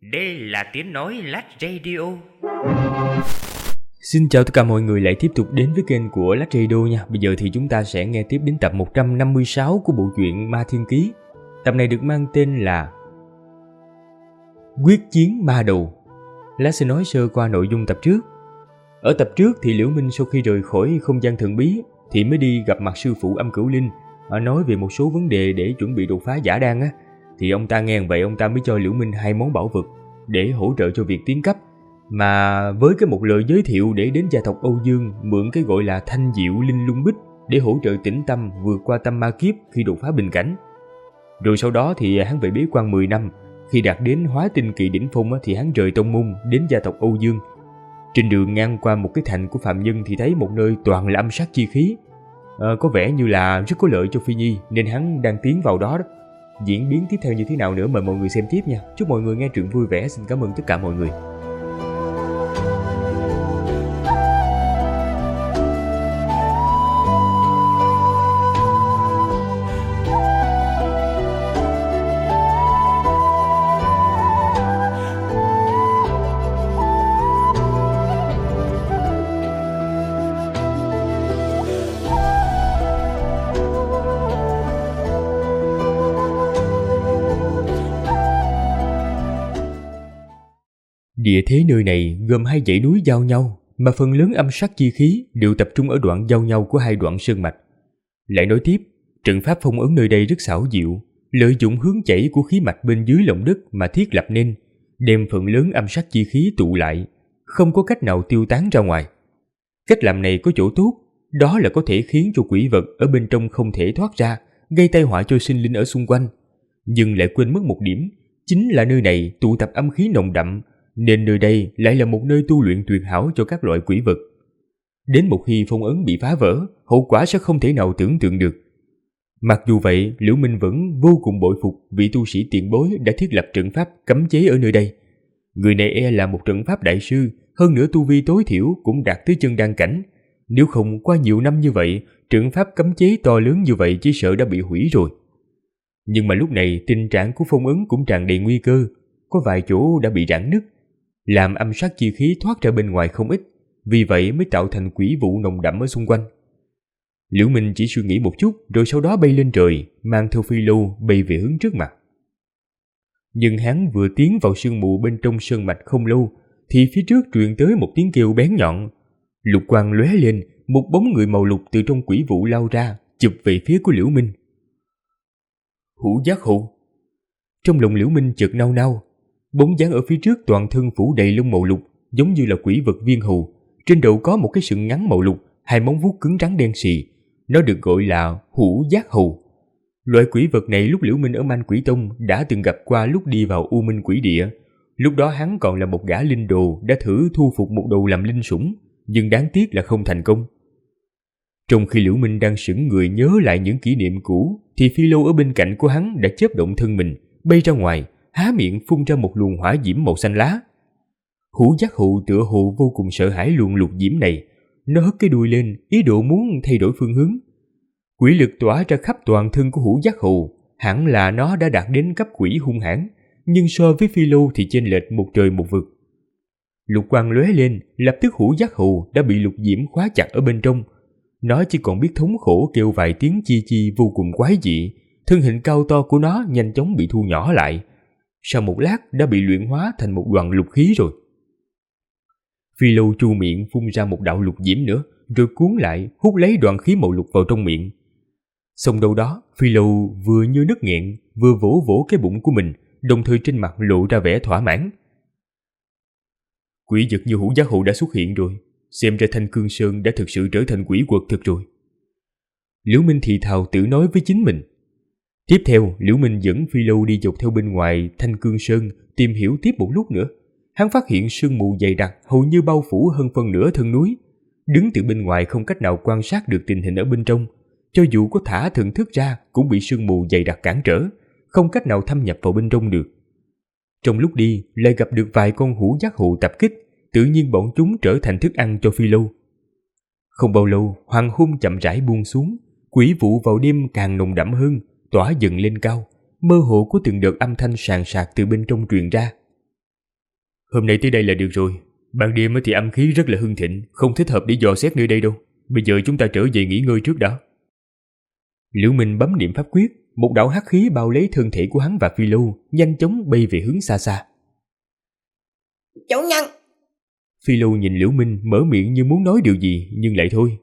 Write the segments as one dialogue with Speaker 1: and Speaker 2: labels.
Speaker 1: Đây là tiếng nói Lách Radio.
Speaker 2: Xin chào tất cả mọi người lại tiếp tục đến với kênh của Lách Radio nha. Bây giờ thì chúng ta sẽ nghe tiếp đến tập 156 của bộ truyện Ma Thiên Ký. Tập này được mang tên là Quyết Chiến Ma Đầu. Lách sẽ nói sơ qua nội dung tập trước. Ở tập trước thì Liễu Minh sau khi rời khỏi không gian thần bí thì mới đi gặp mặt sư phụ Âm Cửu Linh, nói về một số vấn đề để chuẩn bị đột phá giả đan á. Thì ông ta nghe vậy ông ta mới cho Liễu Minh 2 món bảo vật để hỗ trợ cho việc tiến cấp, mà với cái một lời giới thiệu để đến gia tộc Âu Dương mượn cái gọi là Thanh Diệu Linh Lung Bích để hỗ trợ tĩnh tâm vượt qua tâm ma kiếp khi đột phá bình cảnh. Rồi sau đó thì hắn về bế quan 10 năm, khi đạt đến Hóa Tinh Kỳ đỉnh phong thì hắn rời tông môn đến gia tộc Âu Dương. Trên đường ngang qua một cái thành của phạm nhân thì thấy một nơi toàn là âm sát chi khí, có vẻ như là rất có lợi cho Phi Nhi nên hắn đang tiến vào đó. Diễn biến tiếp theo như thế nào nữa mời mọi người xem tiếp nha. Chúc mọi người nghe truyện vui vẻ. Xin cảm ơn tất cả mọi người. Địa thế nơi này gồm 2 dãy núi giao nhau, mà phần lớn âm sát chi khí đều tập trung ở đoạn giao nhau của 2 đoạn sơn mạch. Lại nói tiếp, trận pháp phong ấn nơi đây rất xảo diệu, lợi dụng hướng chảy của khí mạch bên dưới lòng đất mà thiết lập nên, đem phần lớn âm sát chi khí tụ lại, không có cách nào tiêu tán ra ngoài. Cách làm này có chỗ tốt, đó là có thể khiến cho quỷ vật ở bên trong không thể thoát ra, gây tai họa cho sinh linh ở xung quanh. Nhưng lại quên mất một điểm, chính là nơi này tụ tập âm khí nồng đậm, nên nơi đây lại là một nơi tu luyện tuyệt hảo cho các loại quỷ vật. Đến một khi phong ấn bị phá vỡ, hậu quả sẽ không thể nào tưởng tượng được. Mặc dù vậy, Liễu Minh vẫn vô cùng bội phục vị tu sĩ tiền bối đã thiết lập trận pháp cấm chế ở nơi đây. Người này là một trận pháp đại sư, hơn nữa tu vi tối thiểu cũng đạt tới chân đan cảnh. Nếu không qua nhiều năm như vậy, trận pháp cấm chế to lớn như vậy chỉ sợ đã bị hủy rồi. Nhưng mà lúc này tình trạng của phong ấn cũng tràn đầy nguy cơ, có vài chỗ đã bị rạn nứt, làm âm sát chi khí thoát ra bên ngoài không ít, vì vậy mới tạo thành quỷ vụ nồng đậm ở xung quanh. Liễu Minh chỉ suy nghĩ một chút rồi sau đó bay lên trời, mang theo phi lâu bay về hướng trước mặt. Nhưng hắn vừa tiến vào sương mù bên trong sơn mạch không lâu thì phía trước truyền tới một tiếng kêu bén nhọn. Lục quang lóe lên, một bóng người màu lục từ trong quỷ vụ lao ra, chụp về phía của Liễu Minh. Hữu Giác Hụ. Trong lòng Liễu Minh chợt nao nao. Bóng dáng ở phía trước toàn thân phủ đầy lông màu lục, giống như là quỷ vật viên hầu. Trên đầu có một cái sừng ngắn màu lục, 2 móng vuốt cứng rắn đen xì. Nó được gọi là Hữu Giác Hầu. Loại quỷ vật này lúc Liễu Minh ở Man Quỷ Tông đã từng gặp qua lúc đi vào U Minh Quỷ Địa. Lúc đó hắn còn là một gã linh đồ đã thử thu phục một đầu làm linh sủng, nhưng đáng tiếc là không thành công. Trong khi Liễu Minh đang sững người nhớ lại những kỷ niệm cũ, thì phi lâu ở bên cạnh của hắn đã chớp động thân mình, bay ra ngoài, há miệng phun ra một luồng hỏa diễm màu xanh lá. Hữu Giác Hụ tựa hồ vô cùng sợ hãi luồng lục diễm này, nó hất cái đuôi lên, ý đồ muốn thay đổi phương hướng. Quỷ lực tỏa ra khắp toàn thân của Hữu Giác Hụ, hẳn là nó đã đạt đến cấp quỷ hung hãn, nhưng so với phi lâu thì chênh lệch một trời một vực. Lục quang lóe lên, lập tức Hữu Giác Hụ đã bị lục diễm khóa chặt ở bên trong. Nó chỉ còn biết thống khổ kêu vài tiếng chi chi vô cùng quái dị, thân hình cao to của nó nhanh chóng bị thu nhỏ lại. Sau một lát đã bị luyện hóa thành một đoàn lục khí rồi. Phi lâu chu miệng phun ra một đạo lục diễm nữa, rồi cuốn lại hút lấy đoàn khí màu lục vào trong miệng. Xong đâu đó, Phi lâu vừa như nứt nghẹn, vừa vỗ vỗ cái bụng của mình, đồng thời trên mặt lộ ra vẻ thỏa mãn. Quỷ vật như Hữu Giác Hụ đã xuất hiện rồi, xem ra Thanh Cương Sơn đã thực sự trở thành quỷ quật thực rồi. Liễu Minh thì thào tự nói với chính mình. Tiếp theo, Liễu Minh dẫn phi lâu đi dọc theo bên ngoài Thanh Cương Sơn tìm hiểu tiếp một lúc nữa. Hắn phát hiện sương mù dày đặc hầu như bao phủ hơn phân nửa thân núi. Đứng từ bên ngoài không cách nào quan sát được tình hình ở bên trong. Cho dù có thả thần thức ra cũng bị sương mù dày đặc cản trở, không cách nào thâm nhập vào bên trong được. Trong lúc đi, lại gặp được vài con Hữu Giác Hụ tập kích, tự nhiên bọn chúng trở thành thức ăn cho phi lâu. Không bao lâu, hoàng hôn chậm rãi buông xuống, quỷ vụ vào đêm càng nồng đậm hơn, tỏa dần lên cao, mơ hồ có từng đợt âm thanh sàn sạc từ bên trong truyền ra. Hôm nay tới đây là được rồi. Ban đêm thì âm khí rất là hưng thịnh, không thích hợp để dò xét nơi đây đâu. Bây giờ chúng ta trở về nghỉ ngơi trước đã. Liễu Minh bấm niệm pháp quyết, một đạo hắc khí bao lấy thân thể của hắn và Phi Lâu, nhanh chóng bay về hướng xa xa.
Speaker 3: Chủ nhân!
Speaker 2: Phi Lâu nhìn Liễu Minh mở miệng như muốn nói điều gì nhưng lại thôi.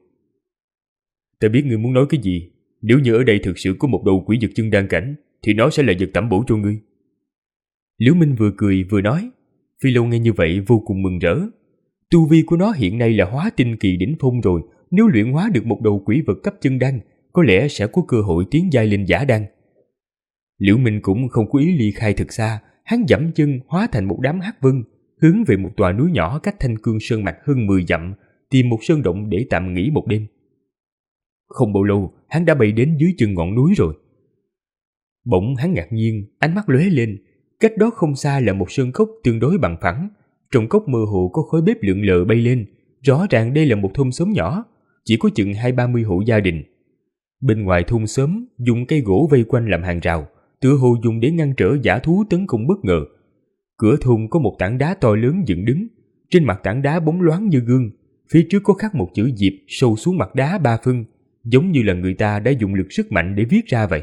Speaker 2: Ta biết ngươi muốn nói cái gì. Nếu như ở đây thực sự có một đầu quỷ vật chân đan cảnh thì nó sẽ là vật tẩm bổ cho ngươi. Liễu Minh vừa cười vừa nói. Phi Lâu nghe như vậy vô cùng mừng rỡ. Tu vi của nó hiện nay là hóa tinh kỳ đỉnh phong rồi. Nếu luyện hóa được một đầu quỷ vật cấp chân đan, có lẽ sẽ có cơ hội tiến giai lên giả đan. Liễu Minh cũng không có ý ly khai thực xa. Hắn dẫm chân hóa thành một đám hắc vân, hướng về một tòa núi nhỏ cách Thanh Cương Sơn mạch hơn 10 dặm, tìm một sơn động để tạm nghỉ một đêm. Không bao lâu, hắn đã bay đến dưới chân ngọn núi rồi. Bỗng hắn ngạc nhiên, ánh mắt lóe lên. Cách đó không xa là một sơn cốc tương đối bằng phẳng. Trong cốc mơ hồ có khói bếp lượn lờ bay lên. Rõ ràng đây là một thôn xóm nhỏ, chỉ có chừng 20-30 hộ gia đình. Bên ngoài thôn xóm dùng cây gỗ vây quanh làm hàng rào, tựa hồ dùng để ngăn trở dã thú tấn công bất ngờ. Cửa thôn có một tảng đá to lớn dựng đứng, trên mặt tảng đá bóng loáng như gương, phía trước có khắc một chữ Diệp sâu xuống mặt đá 3 phân, giống như là người ta đã dùng lực sức mạnh để viết ra vậy.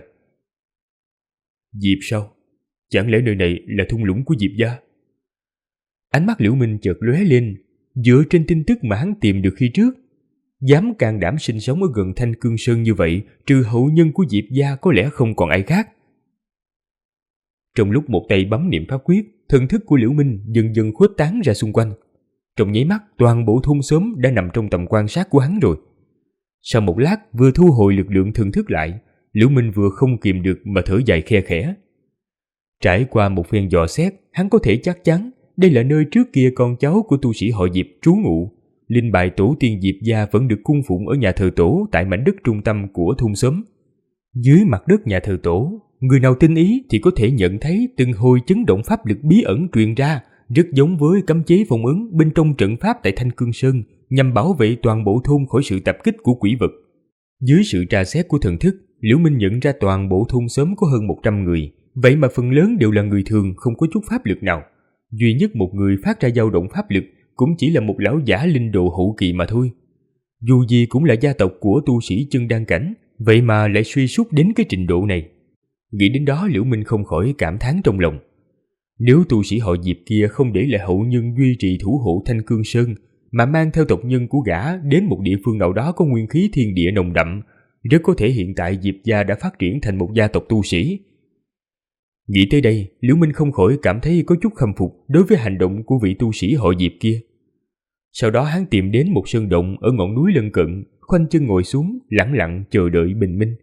Speaker 2: Diệp sao? Chẳng lẽ nơi này là thung lũng của Diệp gia? Ánh mắt Liễu Minh chợt lóe lên, dựa trên tin tức mà hắn tìm được khi trước. Dám can đảm sinh sống ở gần Thanh Cương Sơn như vậy, trừ hậu nhân của Diệp gia có lẽ không còn ai khác. Trong lúc một tay bấm niệm pháp quyết, thần thức của Liễu Minh dần dần khuếch tán ra xung quanh. Trong nháy mắt, toàn bộ thôn xóm đã nằm trong tầm quan sát của hắn rồi. Sau một lát, vừa thu hồi lực lượng thần thức lại, Liễu Minh vừa không kìm được mà thở dài khe khẽ. Trải qua một phen dò xét, hắn có thể chắc chắn đây là nơi trước kia con cháu của tu sĩ họ Diệp trú ngụ. Linh bài tổ tiên Diệp gia vẫn được cung phụng ở nhà thờ tổ tại mảnh đất trung tâm của thôn xóm. Dưới mặt đất nhà thờ tổ, người nào tinh ý thì có thể nhận thấy từng hồi chấn động pháp lực bí ẩn truyền ra, rất giống với cấm chế phong ấn bên trong trận pháp tại Thanh Cương Sơn, nhằm bảo vệ toàn bộ thôn khỏi sự tập kích của quỷ vật. Dưới sự tra xét của thần thức, Liễu Minh nhận ra toàn bộ thôn xóm có hơn 100 người, vậy mà phần lớn đều là người thường không có chút pháp lực nào. Duy nhất một người phát ra dao động pháp lực cũng chỉ là một lão giả linh độ hậu kỳ mà thôi. Dù gì cũng là gia tộc của tu sĩ chân đan cảnh, vậy mà lại suy sút đến cái trình độ này. Nghĩ đến đó, Liễu Minh không khỏi cảm thán trong lòng. Nếu tu sĩ họ Diệp kia không để lại hậu nhân duy trì thủ hộ Thanh Cương Sơn, mà mang theo tộc nhân của gã đến một địa phương nào đó có nguyên khí thiên địa nồng đậm, rất có thể hiện tại Diệp gia đã phát triển thành một gia tộc tu sĩ. Nghĩ tới đây, Liễu Minh không khỏi cảm thấy có chút khâm phục đối với hành động của vị tu sĩ họ Diệp kia. Sau đó hắn tìm đến một sơn động ở ngọn núi lân cận, khoanh chân ngồi xuống, lẳng lặng chờ đợi bình minh.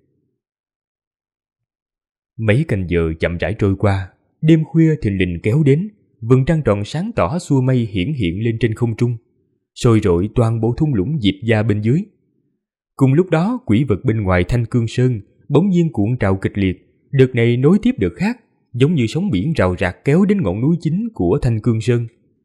Speaker 2: Mấy canh giờ chậm rãi trôi qua, đêm khuya thình lình kéo đến, vầng trăng tròn sáng tỏ xua mây hiển hiện lên trên không trung, soi rọi toàn bộ thung lũng Diệp gia bên dưới. Cùng lúc đó, quỷ vật bên ngoài Thanh Cương Sơn bỗng nhiên cuộn trào kịch liệt, đợt này nối tiếp đợt khác, giống như sóng biển rào rạc kéo đến ngọn núi chính của Thanh Cương Sơn.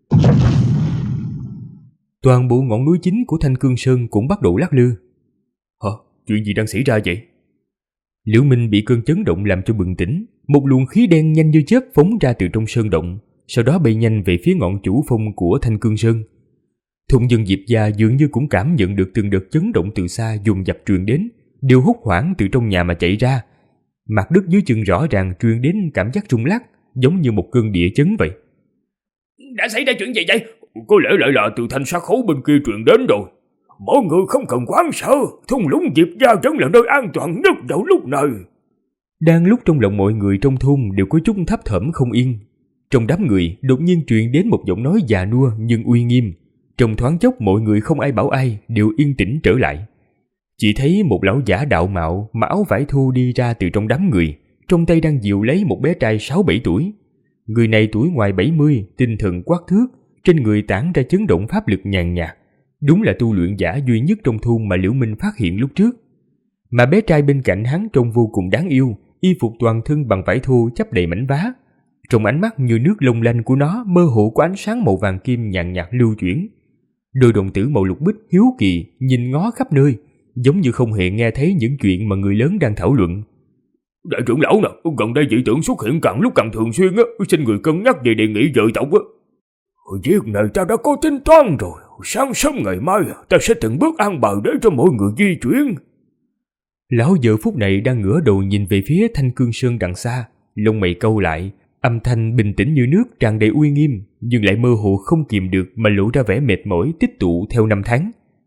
Speaker 2: Toàn bộ ngọn núi chính của Thanh Cương Sơn cũng bắt đầu lắc lư. Hả? Chuyện gì đang xảy ra vậy? Liễu Minh bị cơn chấn động làm cho bừng tỉnh, một luồng khí đen nhanh như chớp phóng ra từ trong sơn động, sau đó bay nhanh về phía ngọn chủ phong của Thanh Cương Sơn. Thôn dân Diệp gia dường như cũng cảm nhận được từng đợt chấn động từ xa dồn dập truyền đến, đều hốt hoảng từ trong nhà mà chạy ra. Mặt đất dưới chân rõ ràng truyền đến cảm giác rung lắc, giống như một cơn địa chấn vậy.
Speaker 4: Đã xảy ra chuyện gì vậy? Có lẽ lại là từ thanh sát khấu bên kia truyền đến rồi. Mọi người không cần quá sợ, thung lũng Diệp gia vẫn là nơi an toàn nhất vào lúc này.
Speaker 2: Đang lúc trong lòng mọi người trong thôn đều có chút thấp thỏm không yên, trong đám người đột nhiên truyền đến một giọng nói già nua nhưng uy nghiêm. Trong thoáng chốc mọi người không ai bảo ai, đều yên tĩnh trở lại. Chỉ thấy một lão giả đạo mạo mặc áo vải thô đi ra từ trong đám người, trong tay đang dìu lấy một bé trai 6-7 tuổi. Người này tuổi ngoài 70, tinh thần quắc thước, trên người tản ra chấn động pháp lực nhàn nhạt. Đúng là tu luyện giả duy nhất trong thôn mà Liễu Minh phát hiện lúc trước. Mà bé trai bên cạnh hắn trông vô cùng đáng yêu, y phục toàn thân bằng vải thô chắp đầy mảnh vá. Trong ánh mắt như nước long lanh của nó mơ hồ có ánh sáng màu vàng kim nhàn nhạt lưu chuyển. Đôi đồng tử màu lục bích hiếu kỳ nhìn ngó khắp nơi, giống như không hề nghe thấy những chuyện mà người lớn đang thảo luận.
Speaker 4: Đại trưởng lão nè, gần đây dị tượng xuất hiện càng lúc càng thường xuyên á, xin người cân nhắc về đề nghị dời tộc á. Việc này ta đã có tính toán rồi. Sáng sớm ngày mai ta sẽ từng bước an bài để cho mọi người di chuyển.
Speaker 2: Lão giờ phút này đang ngửa đầu nhìn về phía Thanh Cương Sơn đằng xa, lông mày cau lại, âm thanh bình tĩnh như nước tràn đầy uy nghiêm, nhưng lại mơ hồ không kìm được mà lộ ra vẻ mệt mỏi tích tụ theo năm tháng.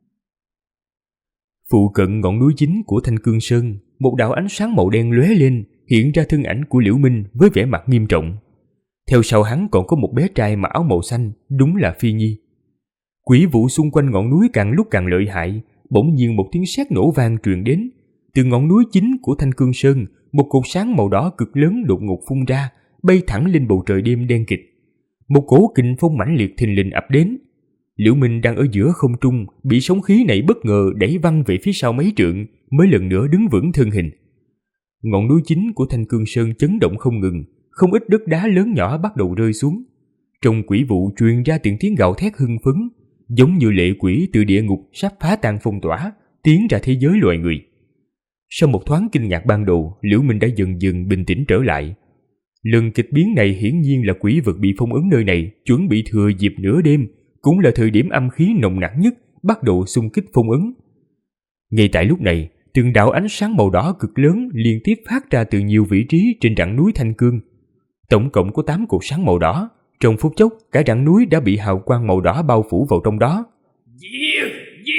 Speaker 2: Phụ cận ngọn núi chính của Thanh Cương Sơn, một đạo ánh sáng màu đen lóe lên, hiện ra thân ảnh của Liễu Minh với vẻ mặt nghiêm trọng. Theo sau hắn còn có một bé trai mặc áo màu xanh, đúng là Phi Nhi. Quỷ vụ xung quanh ngọn núi càng lúc càng lợi hại, bỗng nhiên một tiếng sét nổ vang truyền đến. Từ ngọn núi chính của Thanh Cương Sơn, một cột sáng màu đỏ cực lớn đột ngột phun ra, bay thẳng lên bầu trời đêm đen kịt. Một cỗ kình phong mãnh liệt thình lình ập đến. Liễu Minh đang ở giữa không trung, bị sóng khí này bất ngờ đẩy văng về phía sau mấy trượng, mới lần nữa đứng vững thân hình. Ngọn núi chính của Thanh Cương Sơn chấn động không ngừng, không ít đất đá lớn nhỏ bắt đầu rơi xuống. Trong quỷ vụ truyền ra từng tiếng gào thét hưng phấn, giống như lệ quỷ từ địa ngục sắp phá tan phong tỏa, tiến ra thế giới loài người. Sau một thoáng kinh ngạc ban đầu, Liễu Minh đã dần dần bình tĩnh trở lại. Lần kịch biến này hiển nhiên là quỷ vật bị phong ấn nơi này chuẩn bị thừa dịp nửa đêm, cũng là thời điểm âm khí nồng nặc nhất, bắt đầu xung kích phong ấn. Ngay tại lúc này, từng đạo ánh sáng màu đỏ cực lớn liên tiếp phát ra từ nhiều vị trí trên rặng núi Thanh Cương. Tổng cộng có 8 cột sáng màu đỏ, trong phút chốc cả rặng núi đã bị hào quang màu đỏ bao phủ vào trong đó.
Speaker 4: Giết!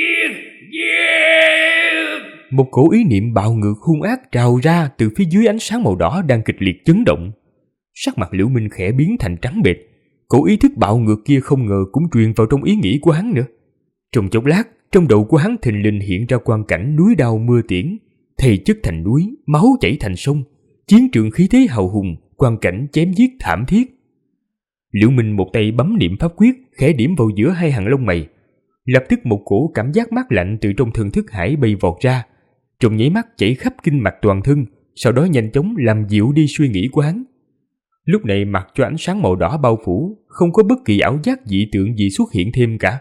Speaker 2: Một cổ ý niệm bạo ngược hung ác trào ra từ phía dưới ánh sáng màu đỏ đang kịch liệt chấn động. Sắc mặt Liễu Minh khẽ biến thành trắng bệch, cổ ý thức bạo ngược kia không ngờ cũng truyền vào trong ý nghĩ của hắn nữa. Trong chốc lát, trong đầu của hắn thình lình hiện ra quang cảnh núi đao mưa tiễn, thây chất thành núi, máu chảy thành sông, chiến trường khí thế hào hùng, quang cảnh chém giết thảm thiết. Liễu Minh một tay bấm niệm pháp quyết, khẽ điểm vào giữa hai hàng lông mày. Lập tức một cổ cảm giác mát lạnh từ trong thần thức hải bay vọt ra, trong nháy mắt chảy khắp kinh mạch toàn thân, sau đó nhanh chóng làm dịu đi suy nghĩ của hắn. Lúc này mặc cho ánh sáng màu đỏ bao phủ, không có bất kỳ ảo giác dị tượng gì xuất hiện thêm cả.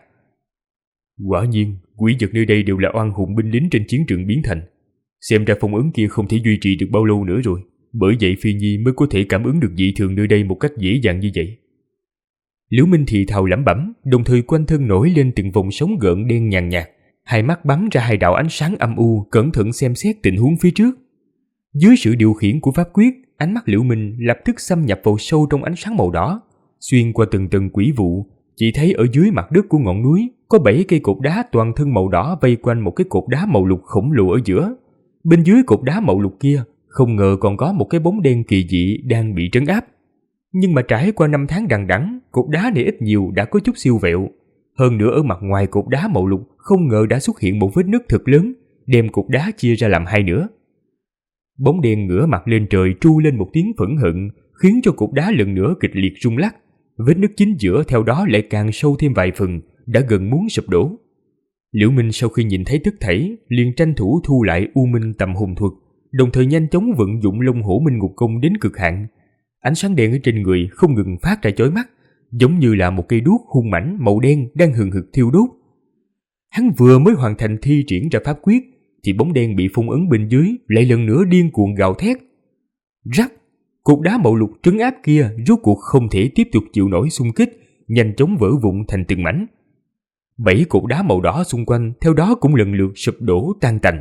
Speaker 2: Quả nhiên, quỷ vật nơi đây đều là oan hùng binh lính trên chiến trường biến thành. Xem ra phong ấn kia không thể duy trì được bao lâu nữa rồi, bởi vậy Phi Nhi mới có thể cảm ứng được dị thường nơi đây một cách dễ dàng như vậy. Liễu Minh thì thào lẩm bẩm, đồng thời quanh thân nổi lên từng vòng sóng gợn đen nhàn nhạt, hai mắt bắn ra hai đạo ánh sáng âm u, cẩn thận xem xét tình huống phía trước. Dưới sự điều khiển của pháp quyết, ánh mắt Liễu Minh lập tức xâm nhập vào sâu trong ánh sáng màu đỏ, xuyên qua từng tầng quỷ vụ, chỉ thấy ở dưới mặt đất của ngọn núi có 7 cây cột đá toàn thân màu đỏ vây quanh một cái cột đá màu lục khổng lồ ở giữa. Bên dưới cột đá màu lục kia, không ngờ còn có một cái bóng đen kỳ dị đang bị trấn áp. Nhưng mà trải qua 5 tháng đằng đẵng, cột đá này ít nhiều đã có chút siêu vẹo. Hơn nữa ở mặt ngoài cột đá màu lục không ngờ đã xuất hiện một vết nứt thật lớn, đem cột đá chia ra làm hai nửa. Bóng đen ngửa mặt lên trời tru lên một tiếng phẫn hận, khiến cho cột đá lần nữa kịch liệt rung lắc. Vết nứt chính giữa theo đó lại càng sâu thêm vài phần, đã gần muốn sụp đổ. Liễu Minh sau khi nhìn thấy tất thảy, liền tranh thủ thu lại U Minh Tầm Hồn Thuật, đồng thời nhanh chóng vận dụng Long Hổ Minh Ngục Công đến cực hạn. Ánh sáng đen ở trên người không ngừng phát ra chói mắt, giống như là một cây đuốc hung mãnh màu đen đang hừng hực thiêu đốt. Hắn vừa mới hoàn thành thi triển ra pháp quyết, thì bóng đen bị phong ấn bên dưới lại lần nữa điên cuồng gào thét. Rắc, cột đá màu lục trấn áp kia rốt cuộc không thể tiếp tục chịu nổi xung kích, nhanh chóng vỡ vụn thành từng mảnh. 7 cột đá màu đỏ xung quanh theo đó cũng lần lượt sụp đổ tan tành.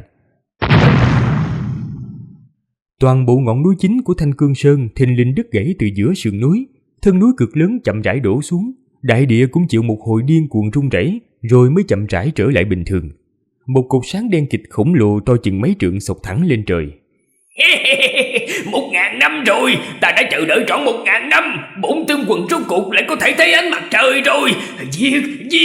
Speaker 2: Toàn bộ ngọn núi chính của Thanh Cương Sơn thình lình đứt gãy từ giữa sườn núi, thân núi cực lớn chậm rãi đổ xuống, đại địa cũng chịu một hồi điên cuồng rung rẩy, rồi mới chậm rãi trở lại bình thường. Một cột sáng đen kịt khổng lồ to chừng mấy trượng xộc thẳng lên trời.
Speaker 4: 1000 năm rồi, ta đã chờ đợi trọn 1000 năm, bổn tương quần rốt cuộc lại có thể thấy ánh mặt trời rồi. Giết!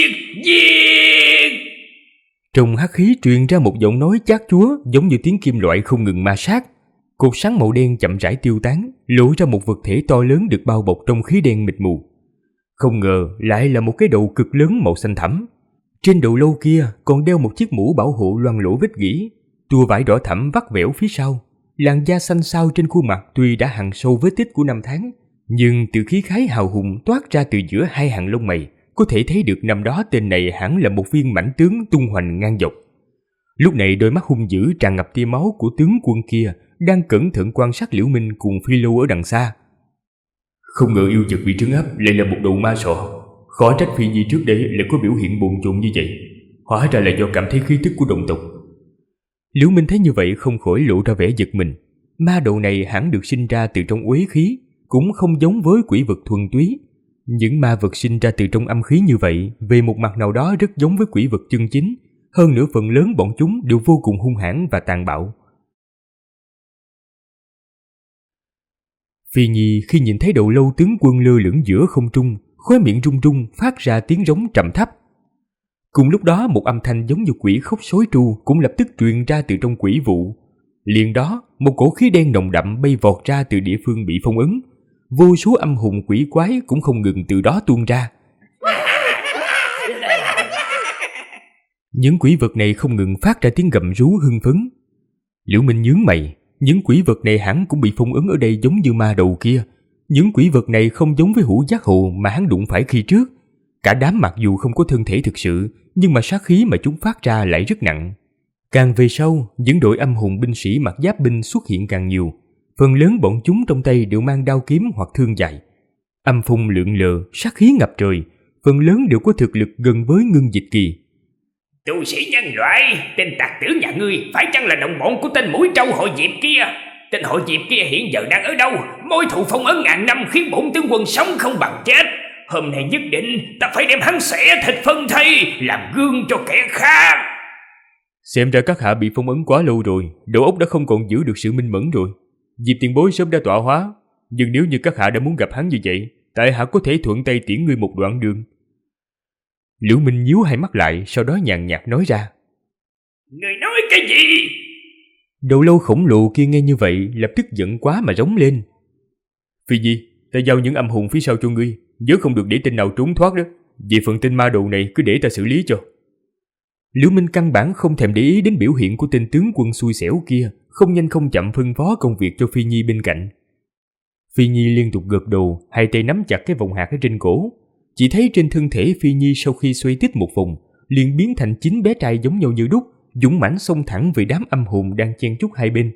Speaker 2: Trong hắc khí truyền ra một giọng nói chát chúa, giống như tiếng kim loại không ngừng ma sát. Cột sáng màu đen chậm rãi tiêu tán, lộ ra một vật thể to lớn được bao bọc trong khí đen mịt mù. Không ngờ lại là một cái đầu cực lớn màu xanh thẳm. Trên đầu lâu kia còn đeo một chiếc mũ bảo hộ loang lổ vết gỉ, tua vải đỏ thẫm vắt vẻo phía sau. Làn da xanh xao trên khuôn mặt tuy đã hằn sâu vết tích của năm tháng, nhưng từ khí khái hào hùng toát ra từ giữa hai hàng lông mày, có thể thấy được năm đó tên này hẳn là một viên mãnh tướng tung hoành ngang dọc. Lúc này đôi mắt hung dữ tràn ngập tia máu của tướng quân kia đang cẩn thận quan sát Liễu Minh cùng Phi Lâu ở đằng xa. Không ngờ yêu vật bị trấn áp lại là một đầu ma sọ. Khó trách Phi Nhi trước đây lại có biểu hiện bồn chồn như vậy. Hóa ra là do cảm thấy khí tức của đồng tộc. Liễu Minh thấy như vậy không khỏi lộ ra vẻ giật mình. Ma đầu này hẳn được sinh ra từ trong uế khí, cũng không giống với quỷ vật thuần túy. Những ma vật sinh ra từ trong âm khí như vậy, về một mặt nào đó rất giống với quỷ vật chân chính. Hơn nữa phần lớn bọn chúng đều vô cùng hung hãn và tàn bạo. Phi Nhi khi nhìn thấy Đầu Lâu tướng quân lơ lửng giữa không trung, khóe miệng run run phát ra tiếng rống trầm thấp. Cùng lúc đó một âm thanh giống như quỷ khóc sói tru cũng lập tức truyền ra từ trong quỷ vụ. Liền đó, một cổ khí đen nồng đậm bay vọt ra từ địa phương bị phong ấn. Vô số âm hồn quỷ quái cũng không ngừng từ đó tuôn ra. Những quỷ vật này không ngừng phát ra tiếng gầm rú hưng phấn. Liễu Minh nhướng mày, những quỷ vật này hẳn cũng bị phong ấn ở đây giống như ma đầu kia. Những quỷ vật này không giống với Hữu Giác Hồ mà hắn đụng phải khi trước. Cả đám mặc dù không có thân thể thực sự, nhưng mà sát khí mà chúng phát ra lại rất nặng. Càng về sau, những đội âm hồn binh sĩ mặc giáp binh xuất hiện càng nhiều. Phần lớn bọn chúng trong tay đều mang đao kiếm hoặc thương dài. Âm phong lượn lờ, sát khí ngập trời. Phần lớn đều có thực lực gần với Ngưng Dịch Kỳ.
Speaker 4: Tu sĩ nhân loại, tên tặc tử nhà ngươi phải chăng là đồng bọn của tên mũi trâu hội Diệp kia? Tên hội Diệp kia hiện giờ đang ở đâu? Mối thù phong ấn ngàn năm khiến bổn tướng quân sống không bằng chết. Hôm nay nhất định ta phải đem hắn xẻ thịt phân thây, làm gương cho kẻ khác.
Speaker 2: Xem ra các hạ bị phong ấn quá lâu rồi, đầu óc đã không còn giữ được sự minh mẫn rồi. Diệp tiền bối sớm đã tọa hóa, nhưng nếu như các hạ đã muốn gặp hắn như vậy, tại hạ có thể thuận tay tiễn ngươi một đoạn đường. Liễu Minh nhíu hai mắt lại, sau đó nhàn nhạt nói ra.
Speaker 4: Người nói cái gì?
Speaker 2: Đầu lâu khổng lồ kia nghe như vậy, lập tức giận quá mà rống lên. Phi Nhi, ta giao những âm hồn phía sau cho ngươi, nhớ không được để tên nào trốn thoát đó. Về phần tên ma đầu này cứ để ta xử lý cho. Liễu Minh căn bản không thèm để ý đến biểu hiện của tên tướng quân xui xẻo kia, không nhanh không chậm phân phó công việc cho Phi Nhi bên cạnh. Phi Nhi liên tục gật đầu, hai tay nắm chặt cái vòng hạt ở trên cổ. Chỉ thấy trên thân thể Phi Nhi sau khi xoay tít một vòng, liền biến thành 9 bé trai giống nhau như đúc, dũng mãnh xông thẳng về đám âm hồn đang chen chúc hai bên.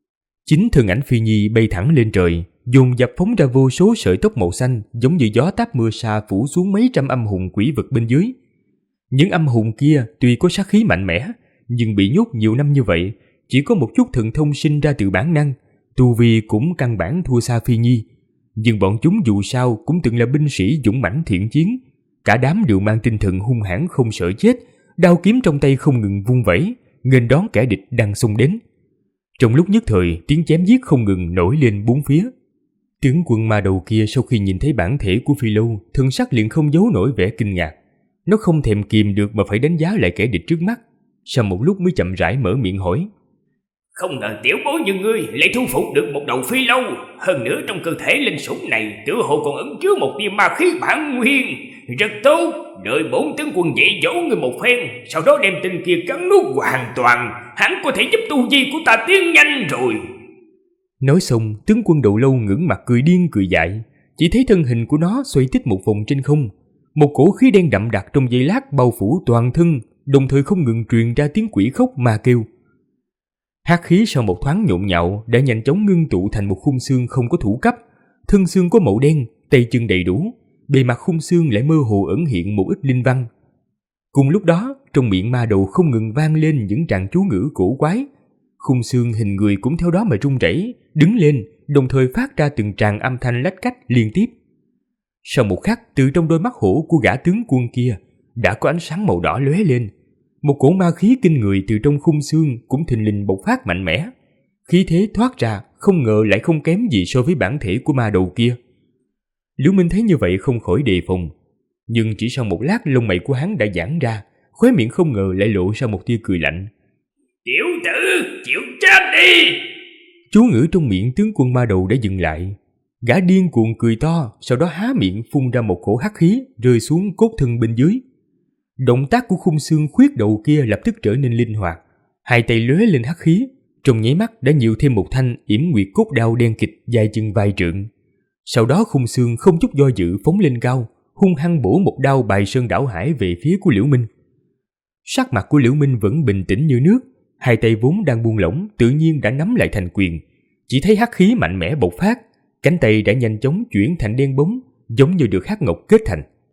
Speaker 2: 9 thân ảnh Phi Nhi bay thẳng lên trời, dồn dập phóng ra vô số sợi tóc màu xanh, giống như gió táp mưa sa phủ xuống mấy trăm âm hồn quỷ vật bên dưới. Những âm hồn kia tuy có sát khí mạnh mẽ, nhưng bị nhốt nhiều năm như vậy, chỉ có một chút thần thông sinh ra từ bản năng, tu vi cũng căn bản thua xa Phi Nhi. Nhưng bọn chúng dù sao cũng từng là binh sĩ dũng mãnh thiện chiến, cả đám đều mang tinh thần hung hãn không sợ chết, đao kiếm trong tay không ngừng vung vẩy, nghênh đón kẻ địch đang xông đến. Trong lúc nhất thời, tiếng chém giết không ngừng nổi lên bốn phía. Tướng quân ma đầu kia sau khi nhìn thấy bản thể của Phi Lâu, thân sắc liền không giấu nổi vẻ kinh ngạc. Nó không thèm kìm được mà phải đánh giá lại kẻ địch trước mắt. Sau một lúc mới chậm rãi mở miệng hỏi.
Speaker 4: Không ngờ tiểu bối như ngươi lại thu phục được một đầu Phi Lâu. Hơn nữa trong cơ thể linh sủng này tựa hồ còn ẩn chứa một tia ma khí bản nguyên. Rất tốt, đợi bổn tướng quân dạy dỗ ngươi một phen, sau đó đem tên kia cắn nuốt hoàn toàn, hắn có thể giúp tu vi của ta tiến nhanh rồi.
Speaker 2: Nói xong, tướng quân Đầu Lâu ngẩng mặt cười điên cười dại. Chỉ thấy thân hình của nó xoay tít một vòng trên không, một cổ khí đen đậm đặc trong giây lát bao phủ toàn thân, đồng thời không ngừng truyền ra tiếng quỷ khóc ma kêu. Hắc khí sau một thoáng nhộn nhạo đã nhanh chóng ngưng tụ thành một khung xương không có thủ cấp. Thân xương có màu đen, tay chân đầy đủ, bề mặt khung xương lại mơ hồ ẩn hiện một ít linh văn. Cùng lúc đó, trong miệng ma đầu không ngừng vang lên những tràng chú ngữ cổ quái. Khung xương hình người cũng theo đó mà rung rẩy, đứng lên, đồng thời phát ra từng tràng âm thanh lách cách liên tiếp. Sau một khắc, từ trong đôi mắt hổ của gã tướng quân kia đã có ánh sáng màu đỏ lóe lên. Một cổ ma khí kinh người từ trong khung xương cũng thình lình bộc phát mạnh mẽ. Khí thế thoát ra không ngờ lại không kém gì so với bản thể của ma đầu kia. Liễu Minh thấy như vậy không khỏi đề phòng, nhưng chỉ sau một lát lông mày của hắn đã giãn ra, khóe miệng không ngờ lại lộ ra một tia cười lạnh.
Speaker 4: Tiểu tử, chịu chết đi!
Speaker 2: Chú ngữ trong miệng tướng quân ma đầu đã dừng lại. Gã điên cuồng cười to, sau đó há miệng phun ra một cổ hắc khí rơi xuống cốt thân bên dưới. Động tác của khung xương khuyết đầu kia lập tức trở nên linh hoạt, hai tay lóe lên hắc khí, trong nháy mắt đã nhiều thêm một thanh yểm nguyệt cốt đao đen kịt dài chừng vài trượng. Sau đó khung xương không chút do dự phóng lên cao, hung hăng bổ một đao Bài Sơn Đảo Hải về phía của Liễu Minh. Sắc mặt của Liễu Minh vẫn bình tĩnh như nước, hai tay vốn đang buông lỏng tự nhiên đã nắm lại thành quyền. Chỉ thấy hắc khí mạnh mẽ bộc phát, cánh tay đã nhanh chóng chuyển thành đen bóng, giống như được hắc ngọc kết thành.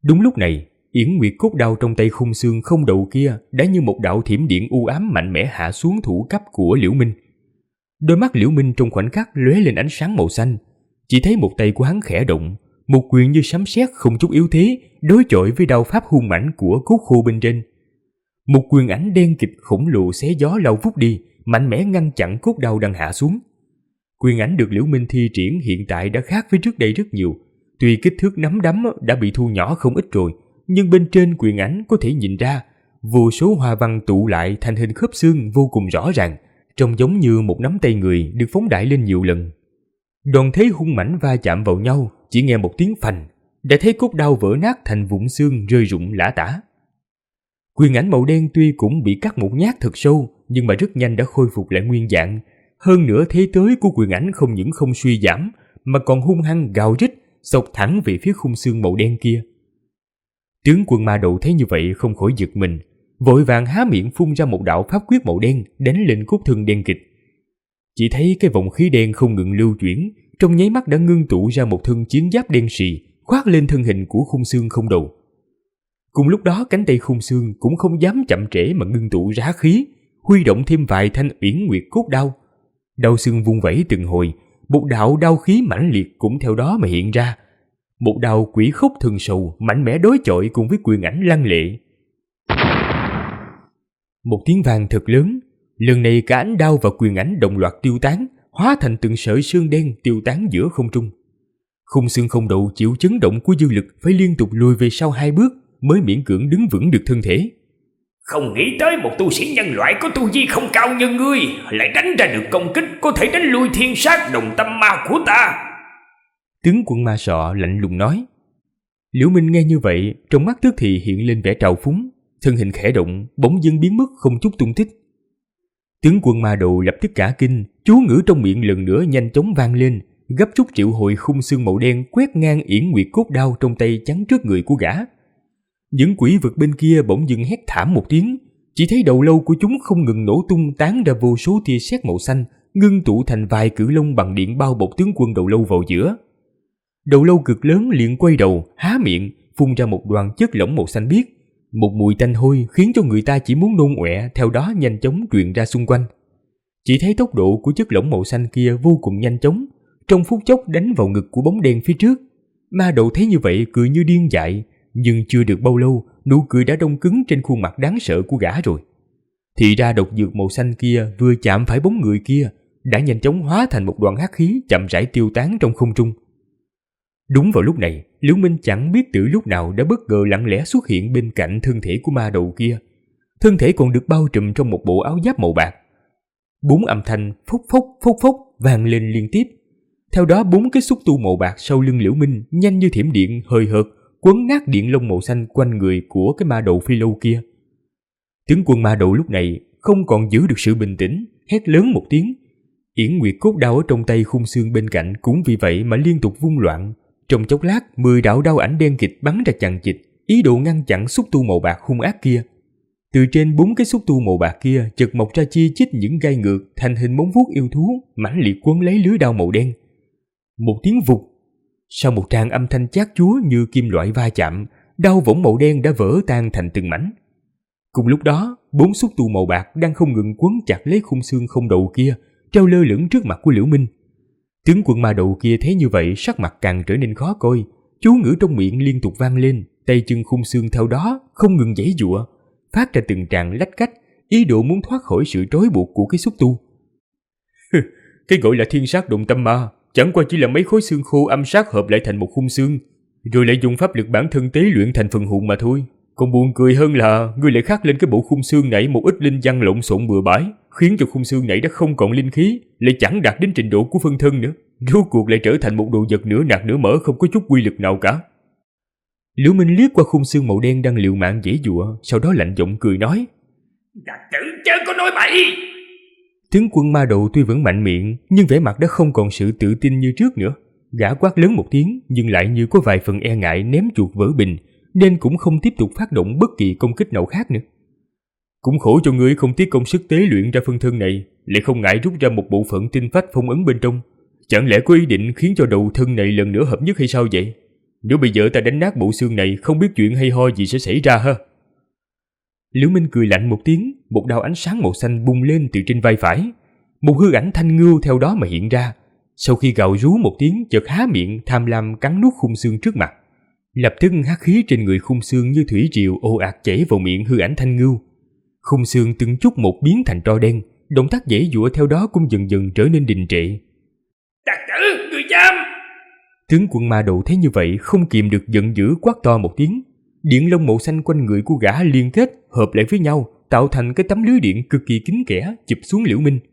Speaker 2: Đúng lúc này, Yển Nguyệt cốt đao trong tay khung xương không đầu kia đã như một đạo thiểm điện u ám mạnh mẽ hạ xuống thủ cấp của Liễu Minh. Đôi mắt Liễu Minh trong khoảnh khắc lóe lên ánh sáng màu xanh, chỉ thấy một tay của hắn khẽ động, một quyền như sấm sét không chút yếu thế đối chọi với đao pháp hung mãnh của cốt khô bên trên. Một quyền ảnh đen kịt khổng lồ xé gió lao vút đi, mạnh mẽ ngăn chặn cốt đao đang hạ xuống. Quyền ảnh được Liễu Minh thi triển hiện tại đã khác với trước đây rất nhiều. Tuy kích thước nắm đấm đã bị thu nhỏ không ít rồi, nhưng bên trên quyền ảnh có thể nhìn ra vô số hoa văn tụ lại thành hình khớp xương vô cùng rõ ràng, trông giống như một nắm tay người được phóng đại lên nhiều lần. Đoàn thế hung mãnh va chạm vào nhau, chỉ nghe một tiếng phành, đã thấy cốt đao vỡ nát thành vụn xương rơi rụng lả tả. Quyền ảnh màu đen tuy cũng bị cắt một nhát thật sâu, nhưng mà rất nhanh đã khôi phục lại nguyên dạng. Hơn nữa thế tới của quyền ảnh không những không suy giảm, mà còn hung hăng gào rít, xộc thẳng về phía khung xương màu đen kia. Tướng quân Ma Đầu thấy như vậy không khỏi giật mình, vội vàng há miệng phun ra một đạo pháp quyết màu đen đánh lên cốt thân đen kịch. Chỉ thấy cái vòng khí đen không ngừng lưu chuyển, trong nháy mắt đã ngưng tụ ra một thân chiến giáp đen sì khoác lên thân hình của khung xương không đầu. Cùng lúc đó cánh tay khung xương cũng không dám chậm trễ mà ngưng tụ ra khí, huy động thêm vài thanh Uyển Nguyệt cốt đao. Đao xương vung vẩy từng hồi, một đạo đao khí mãnh liệt cũng theo đó mà hiện ra. Một đạo quỷ khốc thường sầu mạnh mẽ đối chọi cùng với quyền ảnh lăng lệ. Một tiếng vang thật lớn, lần này cả ánh đao và quyền ảnh đồng loạt tiêu tán, hóa thành từng sợi xương đen tiêu tán giữa không trung. Khung xương không đầu chịu chấn động của dư lực phải liên tục lùi về sau 2 bước mới miễn cưỡng đứng vững được thân thể.
Speaker 4: Không nghĩ tới một tu sĩ nhân loại có tu vi không cao như ngươi lại đánh ra được công kích có thể đánh lui thiên sát đồng tâm ma của ta.
Speaker 2: Tướng quân Ma Sọ lạnh lùng nói. Liễu Minh nghe như vậy, trong mắt tức thì hiện lên vẻ trào phúng, thân hình khẽ động, bỗng dưng biến mất không chút tung tích. Tướng quân Ma Đầu lập tức cả kinh, chú ngữ trong miệng lần nữa nhanh chóng vang lên, gấp rút triệu hồi khung xương màu đen quét ngang Yển Nguyệt cốt đao trong tay chắn trước người của gã. Những quỷ vực bên kia bỗng dưng hét thảm một tiếng, chỉ thấy đầu lâu của chúng không ngừng nổ tung tán ra vô số tia sét màu xanh, ngưng tụ thành vài cự long bằng điện bao bọc tướng quân đầu lâu vào giữa. Đầu lâu cực lớn liền quay đầu, há miệng, phun ra một đoàn chất lỏng màu xanh biếc. Một mùi tanh hôi khiến cho người ta chỉ muốn nôn ọe, theo đó nhanh chóng truyền ra xung quanh. Chỉ thấy tốc độ của chất lỏng màu xanh kia vô cùng nhanh chóng, trong phút chốc đánh vào ngực của bóng đen phía trước. Ma Đầu thấy như vậy cười như điên dại, nhưng chưa được bao lâu, nụ cười đã đông cứng trên khuôn mặt đáng sợ của gã rồi. Thì ra độc dược màu xanh kia vừa chạm phải bóng người kia, đã nhanh chóng hóa thành một đoàn hắc khí chậm rãi tiêu tán trong không trung. Đúng vào lúc này, Liễu Minh chẳng biết từ lúc nào đã bất ngờ lặng lẽ xuất hiện bên cạnh thân thể của Ma Đầu kia. Thân thể còn được bao trùm trong một bộ áo giáp màu bạc. 4 âm thanh phốc phốc vang lên liên tiếp. Theo đó 4 cái xúc tu màu bạc sau lưng Liễu Minh nhanh như thiểm điện hời hợt quấn nát điện lông màu xanh quanh người của cái ma đầu phi lâu kia. Tướng quân Ma Đầu lúc này không còn giữ được sự bình tĩnh, hét lớn một tiếng. Yển Nguyệt cốt đao ở trong tay khung xương bên cạnh cũng vì vậy mà liên tục vung loạn. Trong chốc lát, 10 đạo đao ảnh đen kịch bắn ra chằng chịt, ý đồ ngăn chặn xúc tu màu bạc hung ác kia. Từ trên 4 cái xúc tu màu bạc kia chợt mọc ra chi chít những gai ngược thành hình móng vuốt yêu thú, mãnh liệt quấn lấy lưới đao màu đen. Một tiếng vụt, sau một tràng âm thanh chát chúa như kim loại va chạm, đao võng màu đen đã vỡ tan thành từng mảnh. Cùng lúc đó, 4 xúc tu màu bạc đang không ngừng quấn chặt lấy khung xương không đầu kia, treo lơ lửng trước mặt của Liễu Minh. Tướng quân Ma Đầu kia thấy như vậy, sắc mặt càng trở nên khó coi, chú ngữ trong miệng liên tục vang lên, tay chân khung xương theo đó không ngừng giãy giụa, phát ra từng tràng lách cách, ý đồ muốn thoát khỏi sự trói buộc của cái xúc tu. Cái gọi là thiên sát động tâm ma, chẳng qua chỉ là mấy khối xương khô âm sát hợp lại thành một khung xương, rồi lại dùng pháp lực bản thân tế luyện thành phần hồn mà thôi. Còn buồn cười hơn là ngươi lại khắc lên cái bộ khung xương này một ít linh văn lộn xộn bừa bãi, khiến cho khung xương này đã không còn linh khí, lại chẳng đạt đến trình độ của phân thân nữa, rốt cuộc lại trở thành một đồ vật nửa nạc nửa mỡ không có chút quy lực nào cả. Liễu Minh liếc qua khung xương màu đen đang liều mạng giãy giụa, sau đó lạnh giọng cười nói:
Speaker 4: "Đặt tử chớ có nói bậy."
Speaker 2: Tướng quân Ma Đầu tuy vẫn mạnh miệng, nhưng vẻ mặt đã không còn sự tự tin như trước nữa. Gã quát lớn một tiếng, nhưng lại như có vài phần e ngại ném chuột vỡ bình, nên cũng không tiếp tục phát động bất kỳ công kích nào khác nữa. Cũng khổ cho ngươi không tiếc công sức tế luyện ra phân thân này, lại không ngại rút ra một bộ phận tinh phách phong ấn bên trong. Chẳng lẽ có ý định khiến cho đầu thân này lần nữa hợp nhất hay sao vậy? Nếu bây giờ ta đánh nát bộ xương này, không biết chuyện hay ho gì sẽ xảy ra ha. Liễu Minh cười lạnh một tiếng, một đạo ánh sáng màu xanh bung lên từ trên vai phải. Một hư ảnh thanh ngưu theo đó mà hiện ra. Sau khi gào rú một tiếng, chợt há miệng tham lam cắn nuốt khung xương trước mặt. Lập tức hắc khí trên người khung xương như thủy triều ồ ạt chảy vào miệng hư ảnh thanh ngưu. Khung xương từng chút một biến thành tro đen, động tác giãy giụa theo đó cũng dần dần trở nên đình trệ.
Speaker 4: Tặc tử, người dám!
Speaker 2: Tướng quân ma đầu thấy như vậy không kìm được giận dữ quát to một tiếng. Điện lông màu xanh quanh người của gã liên kết hợp lại với nhau, tạo thành cái tấm lưới điện cực kỳ kín kẽ chụp xuống Liễu Minh.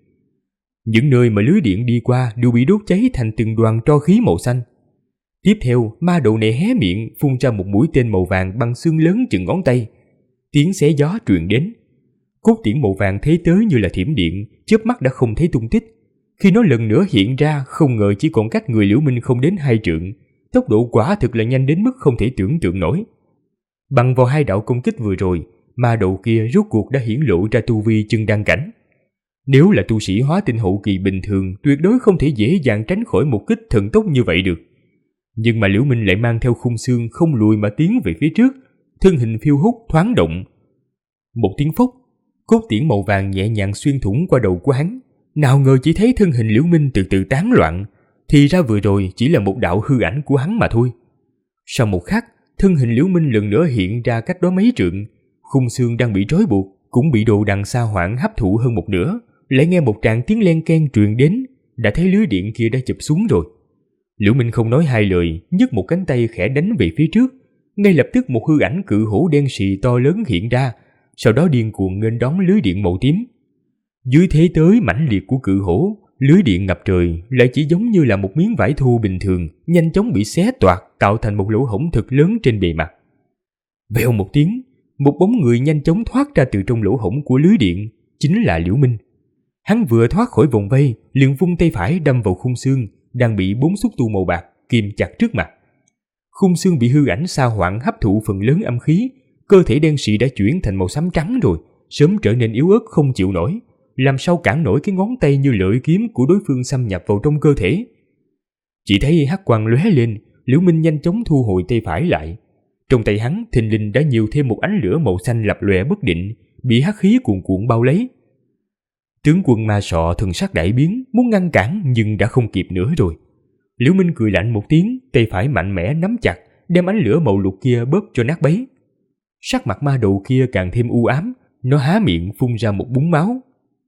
Speaker 2: Những nơi mà lưới điện đi qua đều bị đốt cháy thành từng đoàn tro khí màu xanh. Tiếp theo, ma đầu này hé miệng phun ra một mũi tên màu vàng bằng xương lớn chừng ngón tay. Tiếng xé gió truyền đến. Cốt tiễn màu vàng thế tới như là thiểm điện, chớp mắt đã không thấy tung tích. Khi nó lần nữa hiện ra, không ngờ chỉ còn cách người Liễu Minh không đến 2 trượng. Tốc độ quả thực là nhanh đến mức không thể tưởng tượng nổi. Bằng vào 2 đạo công kích vừa rồi, ma đầu kia rốt cuộc đã hiển lộ ra tu vi chân đăng cảnh. Nếu là tu sĩ hóa tinh hậu kỳ bình thường, tuyệt đối không thể dễ dàng tránh khỏi một kích thần tốc như vậy được. Nhưng mà Liễu Minh lại mang theo khung xương không lùi mà tiến về phía trước, thân hình phiêu hốt thoáng động. Một tiếng phốc, cốt tiễn màu vàng nhẹ nhàng xuyên thủng qua đầu của hắn. Nào ngờ chỉ thấy thân hình Liễu Minh từ từ tán loạn, thì ra vừa rồi chỉ là một đạo hư ảnh của hắn mà thôi. Sau một khắc, thân hình Liễu Minh lần nữa hiện ra cách đó mấy trượng, khung xương đang bị trói buộc cũng bị đồ đằng xa hoảng hấp thụ hơn một nửa. Lại nghe một tràng tiếng len keng truyền đến, đã thấy lưới điện kia đã chụp xuống rồi. Liễu Minh không nói hai lời, nhấc một cánh tay khẽ đánh về phía trước. Ngay lập tức một hư ảnh cự hổ đen sì to lớn hiện ra, sau đó điên cuồng nghênh đón lưới điện màu tím. Dưới thế tới mãnh liệt của cự hổ, lưới điện ngập trời lại chỉ giống như là một miếng vải thô bình thường, nhanh chóng bị xé toạc, tạo thành một lỗ hổng thật lớn trên bề mặt. Vèo một tiếng, một bóng người nhanh chóng thoát ra từ trong lỗ hổng của lưới điện, chính là Liễu Minh. Hắn vừa thoát khỏi vòng vây, liền vung tay phải đâm vào khung xương đang bị 4 xúc tu màu bạc kìm chặt trước mặt. Khung xương bị hư ảnh sa hoảng hấp thụ phần lớn âm khí, cơ thể đen sì đã chuyển thành màu xám trắng rồi, sớm trở nên yếu ớt không chịu nổi, làm sao cản nổi cái ngón tay như lưỡi kiếm của đối phương xâm nhập vào trong cơ thể. Chỉ thấy hắc quang lóe lên, Liễu Minh nhanh chóng thu hồi tay phải lại. Trong tay hắn thình lình đã nhiều thêm một ánh lửa màu xanh lập lòe bất định, bị hắc khí cuồn cuộn bao lấy. Tướng quân ma sọ thần sắc đại biến, muốn ngăn cản nhưng đã không kịp nữa rồi. Liễu Minh cười lạnh một tiếng, tay phải mạnh mẽ nắm chặt, đem ánh lửa màu lục kia bóp cho nát bấy. Sắc mặt ma đầu kia càng thêm u ám, nó há miệng phun ra một búng máu.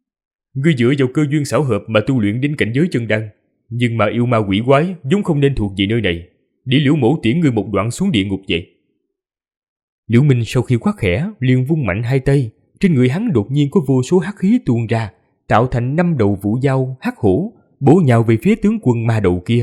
Speaker 2: Ngươi dựa vào cơ duyên xảo hợp mà tu luyện đến cảnh giới chân đăng, nhưng mà yêu ma quỷ quái vốn không nên thuộc về nơi này, để Liễu mổ tiễn ngươi một đoạn xuống địa ngục vậy. Liễu Minh sau khi quát khẽ liền vung mạnh hai tay, trên người hắn đột nhiên có vô số hắc khí tuôn ra, tạo thành 5 đầu vũ dao hắc hổ bổ nhào về phía tướng quân ma đầu kia.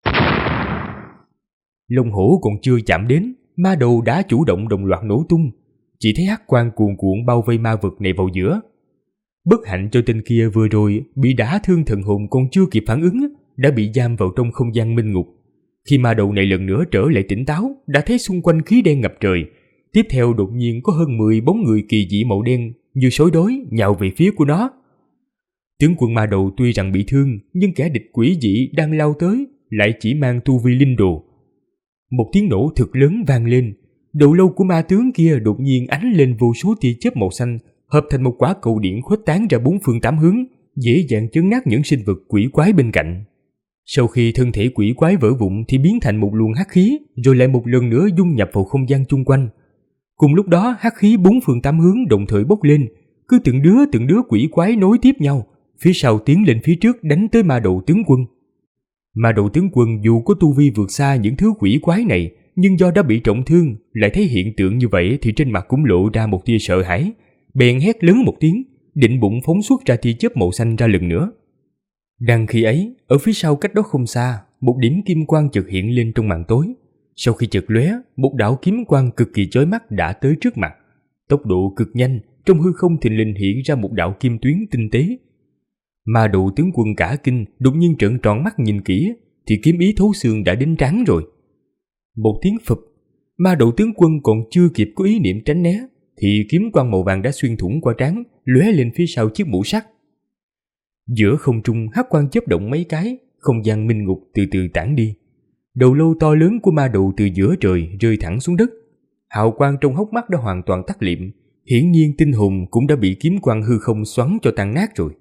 Speaker 2: Lông hổ còn chưa chạm đến, ma đầu đã chủ động đồng loạt nổ tung, chỉ thấy hắc quang cuồn cuộn bao vây ma vật này vào giữa. Bất hạnh cho tên kia vừa rồi bị đả thương thần hồn còn chưa kịp phản ứng, đã bị giam vào trong không gian minh ngục. Khi ma đầu này lần nữa trở lại tỉnh táo, đã thấy xung quanh khí đen ngập trời. Tiếp theo đột nhiên có hơn 10 bóng người kỳ dị màu đen như sói đói nhào về phía của nó. Tướng quân ma đầu tuy rằng bị thương, nhưng kẻ địch quỷ dị đang lao tới lại chỉ mang tu vi linh đồ. Một tiếng nổ thực lớn vang lên, đầu lâu của ma tướng kia đột nhiên ánh lên vô số tia chớp màu xanh, hợp thành một quả cầu điện khuếch tán ra 4 phương 8 hướng, dễ dàng chấn nát những sinh vật quỷ quái bên cạnh. Sau khi thân thể quỷ quái vỡ vụn thì biến thành một luồng hắc khí, rồi lại một lần nữa dung nhập vào không gian chung quanh. Cùng lúc đó hắc khí 4 phương 8 hướng đồng thời bốc lên, cứ từng đứa quỷ quái nối tiếp nhau, phía sau tiến lên phía trước đánh tới ma đầu tướng quân. Ma đầu tướng quân dù có tu vi vượt xa những thứ quỷ quái này, nhưng do đã bị trọng thương, lại thấy hiện tượng như vậy thì trên mặt cũng lộ ra một tia sợ hãi, bèn hét lớn một tiếng, định bụng phóng xuất ra tia chớp màu xanh ra lần nữa. Đang khi ấy, ở phía sau cách đó không xa, một điểm kim quang chợt hiện lên trong màn tối. Sau khi chợt lóe, một đạo kiếm quang cực kỳ chói mắt đã tới trước mặt. Tốc độ cực nhanh, trong hư không thình lình hiện ra một đạo kim tuyến tinh tế. Ma đầu tướng quân cả kinh, đột nhiên trợn tròn mắt nhìn kỹ, thì kiếm ý thấu xương đã đến trán rồi. Một tiếng phập, ma đầu tướng quân còn chưa kịp có ý niệm tránh né, thì kiếm quang màu vàng đã xuyên thủng qua trán, lóe lên phía sau chiếc mũ sắt. Giữa không trung hắc quang chớp động mấy cái, không gian minh ngục từ từ tản đi. Đầu lâu to lớn của ma đầu từ giữa trời rơi thẳng xuống đất. Hào quang trong hốc mắt đã hoàn toàn tắt liệm, hiển nhiên tinh hồn cũng đã bị kiếm quang hư không xoắn cho tan nát rồi.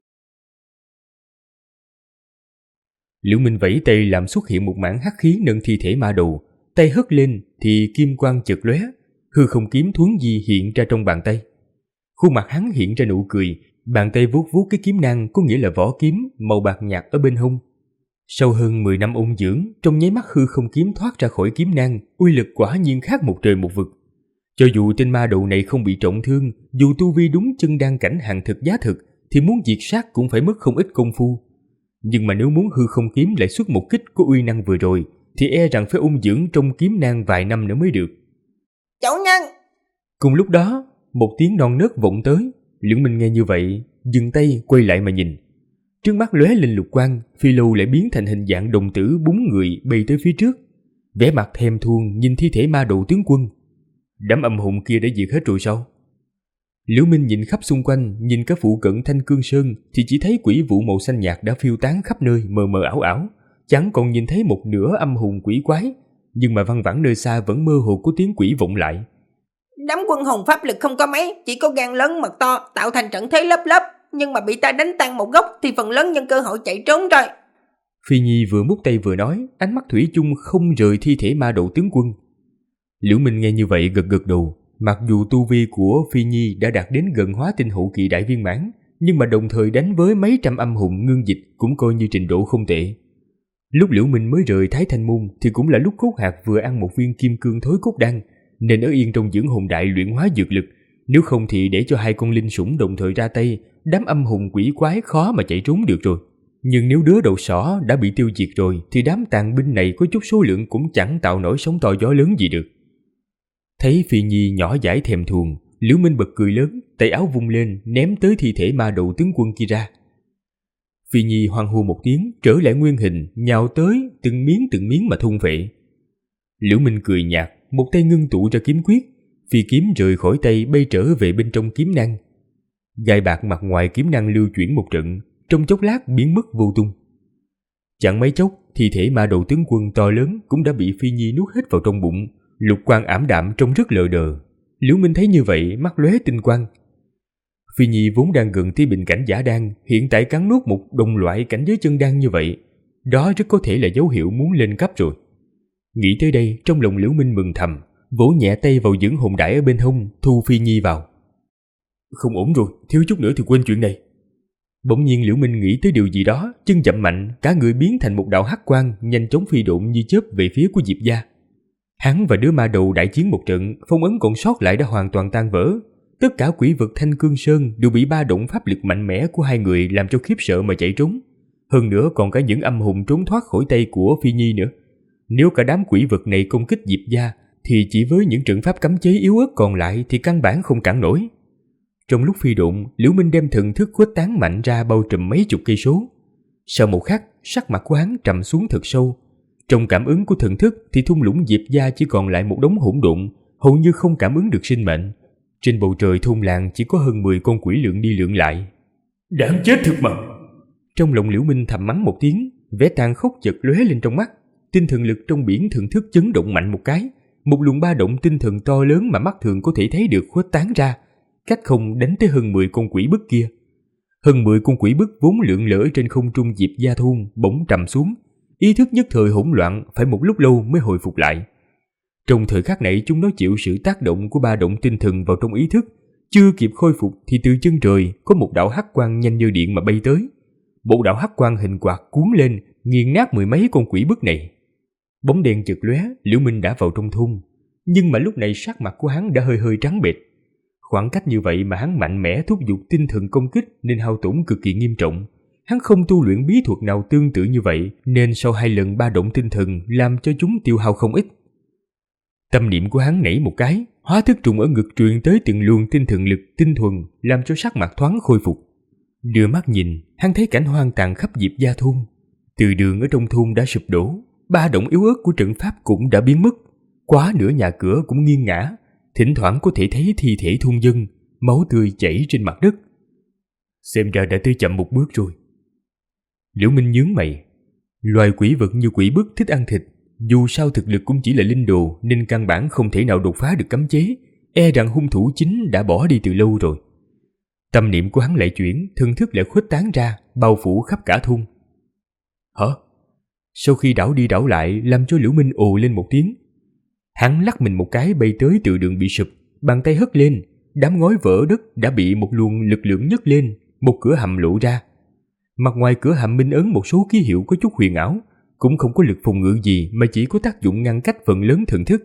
Speaker 2: Liễu Minh vẫy tay làm xuất hiện một mảng hắc khí nâng thi thể ma đầu, tay hất lên thì kim quang chợt lóe, hư không kiếm thuấn di hiện ra trong bàn tay. Khuôn mặt hắn hiện ra nụ cười, bàn tay vuốt vuốt cái kiếm nang, có nghĩa là vỏ kiếm màu bạc nhạt ở bên hông. Sau hơn 10 năm ôn dưỡng, trong nháy mắt hư không kiếm thoát ra khỏi kiếm nang, uy lực quả nhiên khác một trời một vực. Cho dù tên ma đầu này không bị trọng thương, dù tu vi đúng chân đan cảnh hàng thực giá thực, thì muốn diệt sát cũng phải mất không ít công phu. Nhưng mà nếu muốn hư không kiếm lại xuất một kích có uy năng vừa rồi, thì e rằng phải ôn dưỡng trong kiếm nang vài năm nữa mới được.
Speaker 3: Chủ nhân!
Speaker 2: Cùng lúc đó, một tiếng non nớt vọng tới. Liễu Minh nghe như vậy, dừng tay quay lại mà nhìn. Trước mắt lóe lên lục quang, phi lâu lại biến thành hình dạng đồng tử 4 người bay tới phía trước. Vẻ mặt thèm thuồng nhìn thi thể ma đầu tướng quân. Đám âm hồn kia đã diệt hết rồi sao? Liễu Minh nhìn khắp xung quanh, nhìn cả phụ cận Thanh Cương Sơn thì chỉ thấy quỷ vụ màu xanh nhạt đã phiêu tán khắp nơi, mờ mờ ảo ảo, chẳng còn nhìn thấy một nửa âm hồn quỷ quái, nhưng mà văng vẳng nơi xa vẫn mơ hồ có tiếng quỷ vọng lại.
Speaker 3: Đám quân hồn pháp lực không có mấy, chỉ có gan lớn mật to, tạo thành trận thế lớp lớp, nhưng mà bị ta đánh tan một góc thì phần lớn nhân cơ hội chạy trốn rồi.
Speaker 2: Phi Nhi vừa mút tay vừa nói, ánh mắt thủy chung không rời thi thể ma đầu tướng quân. Liễu Minh nghe như vậy gật gật đầu. Mặc dù tu vi của Phi Nhi đã đạt đến gần hóa tinh hậu kỳ đại viên mãn, nhưng mà đồng thời đánh với mấy trăm âm hồn ngưng dịch cũng coi như trình độ không tệ. Lúc Liễu Minh mới rời Thái Thanh Môn thì cũng là lúc Cốt Hạc vừa ăn một viên kim cương thối cốt đan, nên ở yên trong dưỡng hồn đại luyện hóa dược lực. Nếu không thì để cho hai con linh sủng đồng thời ra tay, đám âm hồn quỷ quái khó mà chạy trốn được rồi. Nhưng nếu đứa đầu sỏ đã bị tiêu diệt rồi thì đám tàn binh này có chút số lượng cũng chẳng tạo nổi sóng to gió lớn gì được. Thấy Phi Nhi nhỏ dãi thèm thuồng, Liễu Minh bật cười lớn, tay áo vung lên ném tới thi thể ma đầu tướng quân kia ra. Phi Nhi hoang hô một tiếng, trở lại nguyên hình, nhào tới từng miếng mà thôn phệ. Liễu Minh cười nhạt, một tay ngưng tụ ra kiếm quyết, phi kiếm rời khỏi tay bay trở về bên trong kiếm nang. Gai bạc mặt ngoài kiếm nang lưu chuyển một trận, trong chốc lát biến mất vô tung. Chẳng mấy chốc, thi thể ma đầu tướng quân to lớn cũng đã bị Phi Nhi nuốt hết vào trong bụng. Lục quang ảm đạm trông rất lờ đờ. Liễu Minh thấy như vậy, mắt lóe tinh quang. Phi Nhi vốn đang gần tới bình cảnh giả đan, hiện tại cắn nuốt một đồng loại cảnh giới chân đan như vậy, đó rất có thể là dấu hiệu muốn lên cấp rồi. Nghĩ tới đây, trong lòng Liễu Minh mừng thầm, vỗ nhẹ tay vào dưỡng hồn đãi ở bên hông, thu Phi Nhi vào. Không ổn rồi, thiếu chút nữa thì quên chuyện này. Bỗng nhiên Liễu Minh nghĩ tới điều gì đó, chân chậm mạnh, cả người biến thành một đạo hắc quang, nhanh chóng phi độn như chớp về phía của Diệp gia. Hắn và đứa ma đầu đại chiến một trận, phong ấn còn sót lại đã hoàn toàn tan vỡ. Tất cả quỷ vực Thanh Cương Sơn đều bị ba động pháp lực mạnh mẽ của hai người làm cho khiếp sợ mà chạy trốn. Hơn nữa còn cả những âm hồn trốn thoát khỏi tay của Phi Nhi nữa. Nếu cả đám quỷ vực này công kích Diệp gia, thì chỉ với những trận pháp cấm chế yếu ớt còn lại thì căn bản không cản nổi. Trong lúc phi độn, Liễu Minh đem thần thức khuếch tán mạnh ra bao trùm mấy chục cây số. Sau một khắc, sắc mặt của hắn trầm xuống thật sâu. Trong cảm ứng của thần thức thì thung lũng Diệp gia chỉ còn lại một đống hỗn độn, hầu như không cảm ứng được sinh mệnh. Trên bầu trời thôn làng chỉ có hơn 10 con quỷ lượn đi lượn lại. Đáng chết thực mà! Trong lòng Liễu Minh thầm mắng một tiếng, vẻ tàn khốc chợt lóe lên trong mắt. Tinh thần lực trong biển thần thức chấn động mạnh một cái, một luồng ba động tinh thần to lớn mà mắt thường có thể thấy được khuếch tán ra, cách không đánh tới hơn 10 con quỷ bức kia. Hơn 10 con quỷ bức vốn lượn lỡ trên không trung Diệp gia thôn bỗng trầm xuống, ý thức nhất thời hỗn loạn, phải một lúc lâu mới hồi phục lại. Trong thời khắc này chúng nó chịu sự tác động của ba động tinh thần vào trong ý thức, chưa kịp khôi phục thì từ chân trời có một đạo hắc quang nhanh như điện mà bay tới. Bộ đạo hắc quang hình quạt cuốn lên, nghiền nát mười mấy con quỷ bức này. Bóng đèn chợt lóe, Liễu Minh đã vào trong thôn, nhưng mà lúc này sắc mặt của hắn đã hơi trắng bệch. Khoảng cách như vậy mà hắn mạnh mẽ thúc giục tinh thần công kích nên hao tổn cực kỳ nghiêm trọng. Hắn không tu luyện bí thuật nào tương tự như vậy, nên sau 2 lần ba động tinh thần làm cho chúng tiêu hao không ít. Tâm niệm của hắn nảy một cái, hóa thức trùng ở ngực truyền tới từng luồng tinh thần lực tinh thuần, làm cho sắc mặt thoáng khôi phục. Đưa mắt nhìn, hắn thấy cảnh hoang tàn khắp Diệp gia thôn. Từ đường ở trong thôn đã sụp đổ, ba động yếu ớt của trận pháp cũng đã biến mất, quá nửa nhà cửa cũng nghiêng ngã, thỉnh thoảng có thể thấy thi thể thôn dân, máu tươi chảy trên mặt đất. Xem ra đã tới chậm một bước rồi. Liễu Minh nhướng mày. Loài quỷ vật như quỷ bức thích ăn thịt, dù sao thực lực cũng chỉ là linh đồ nên căn bản không thể nào đột phá được cấm chế, e rằng hung thủ chính đã bỏ đi từ lâu rồi. Tâm niệm của hắn lại chuyển, thân thức lại khuếch tán ra, bao phủ khắp cả thôn. Hả? Sau khi đảo đi đảo lại làm cho Liễu Minh ồ lên một tiếng. Hắn lắc mình một cái bay tới từ đường bị sụp, bàn tay hất lên, đám ngói vỡ đất đã bị một luồng lực lượng nhấc lên, một cửa hầm lộ ra. Mặt ngoài cửa hầm minh ấn một số ký hiệu có chút huyền ảo, cũng không có lực phòng ngự gì mà chỉ có tác dụng ngăn cách phần lớn thần thức.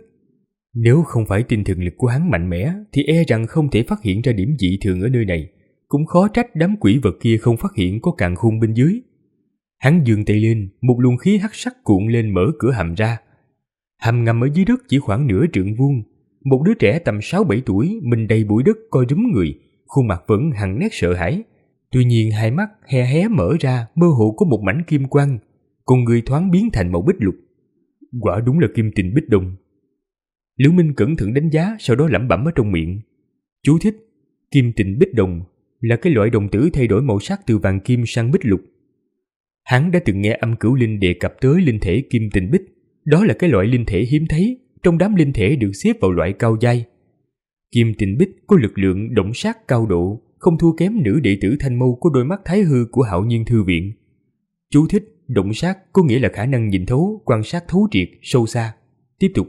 Speaker 2: Nếu không phải tinh thần lực của hắn mạnh mẽ thì e rằng không thể phát hiện ra điểm dị thường ở nơi này, cũng khó trách đám quỷ vật kia không phát hiện có càn khôn bên dưới. Hắn giương tay lên, một luồng khí hắc sắc cuộn lên mở cửa hầm ra. Hầm ngầm ở dưới đất chỉ khoảng nửa trượng vuông, một đứa trẻ tầm 6-7 tuổi, mình đầy bụi đất coi rúm người, khuôn mặt vẫn hằn nét sợ hãi. Tuy nhiên hai mắt hé hé mở ra, mơ hồ có một mảnh kim quang, con người thoáng biến thành màu bích lục. Quả đúng là kim tình bích đồng. Liễu Minh cẩn thận đánh giá, sau đó lẩm bẩm ở trong miệng. Chú thích: kim tình bích đồng là cái loại đồng tử thay đổi màu sắc từ vàng kim sang bích lục. Hắn đã từng nghe Âm Cửu Linh đề cập tới linh thể kim tình bích, đó là cái loại linh thể hiếm thấy, trong đám linh thể được xếp vào loại cao giai. Kim tình bích có lực lượng động sát cao độ, không thua kém nữ đệ tử thanh mâu có đôi mắt thái hư của Hạo Nhiên Thư Viện. Chú thích: động sát có nghĩa là khả năng nhìn thấu, quan sát thấu triệt, sâu xa. Tiếp tục.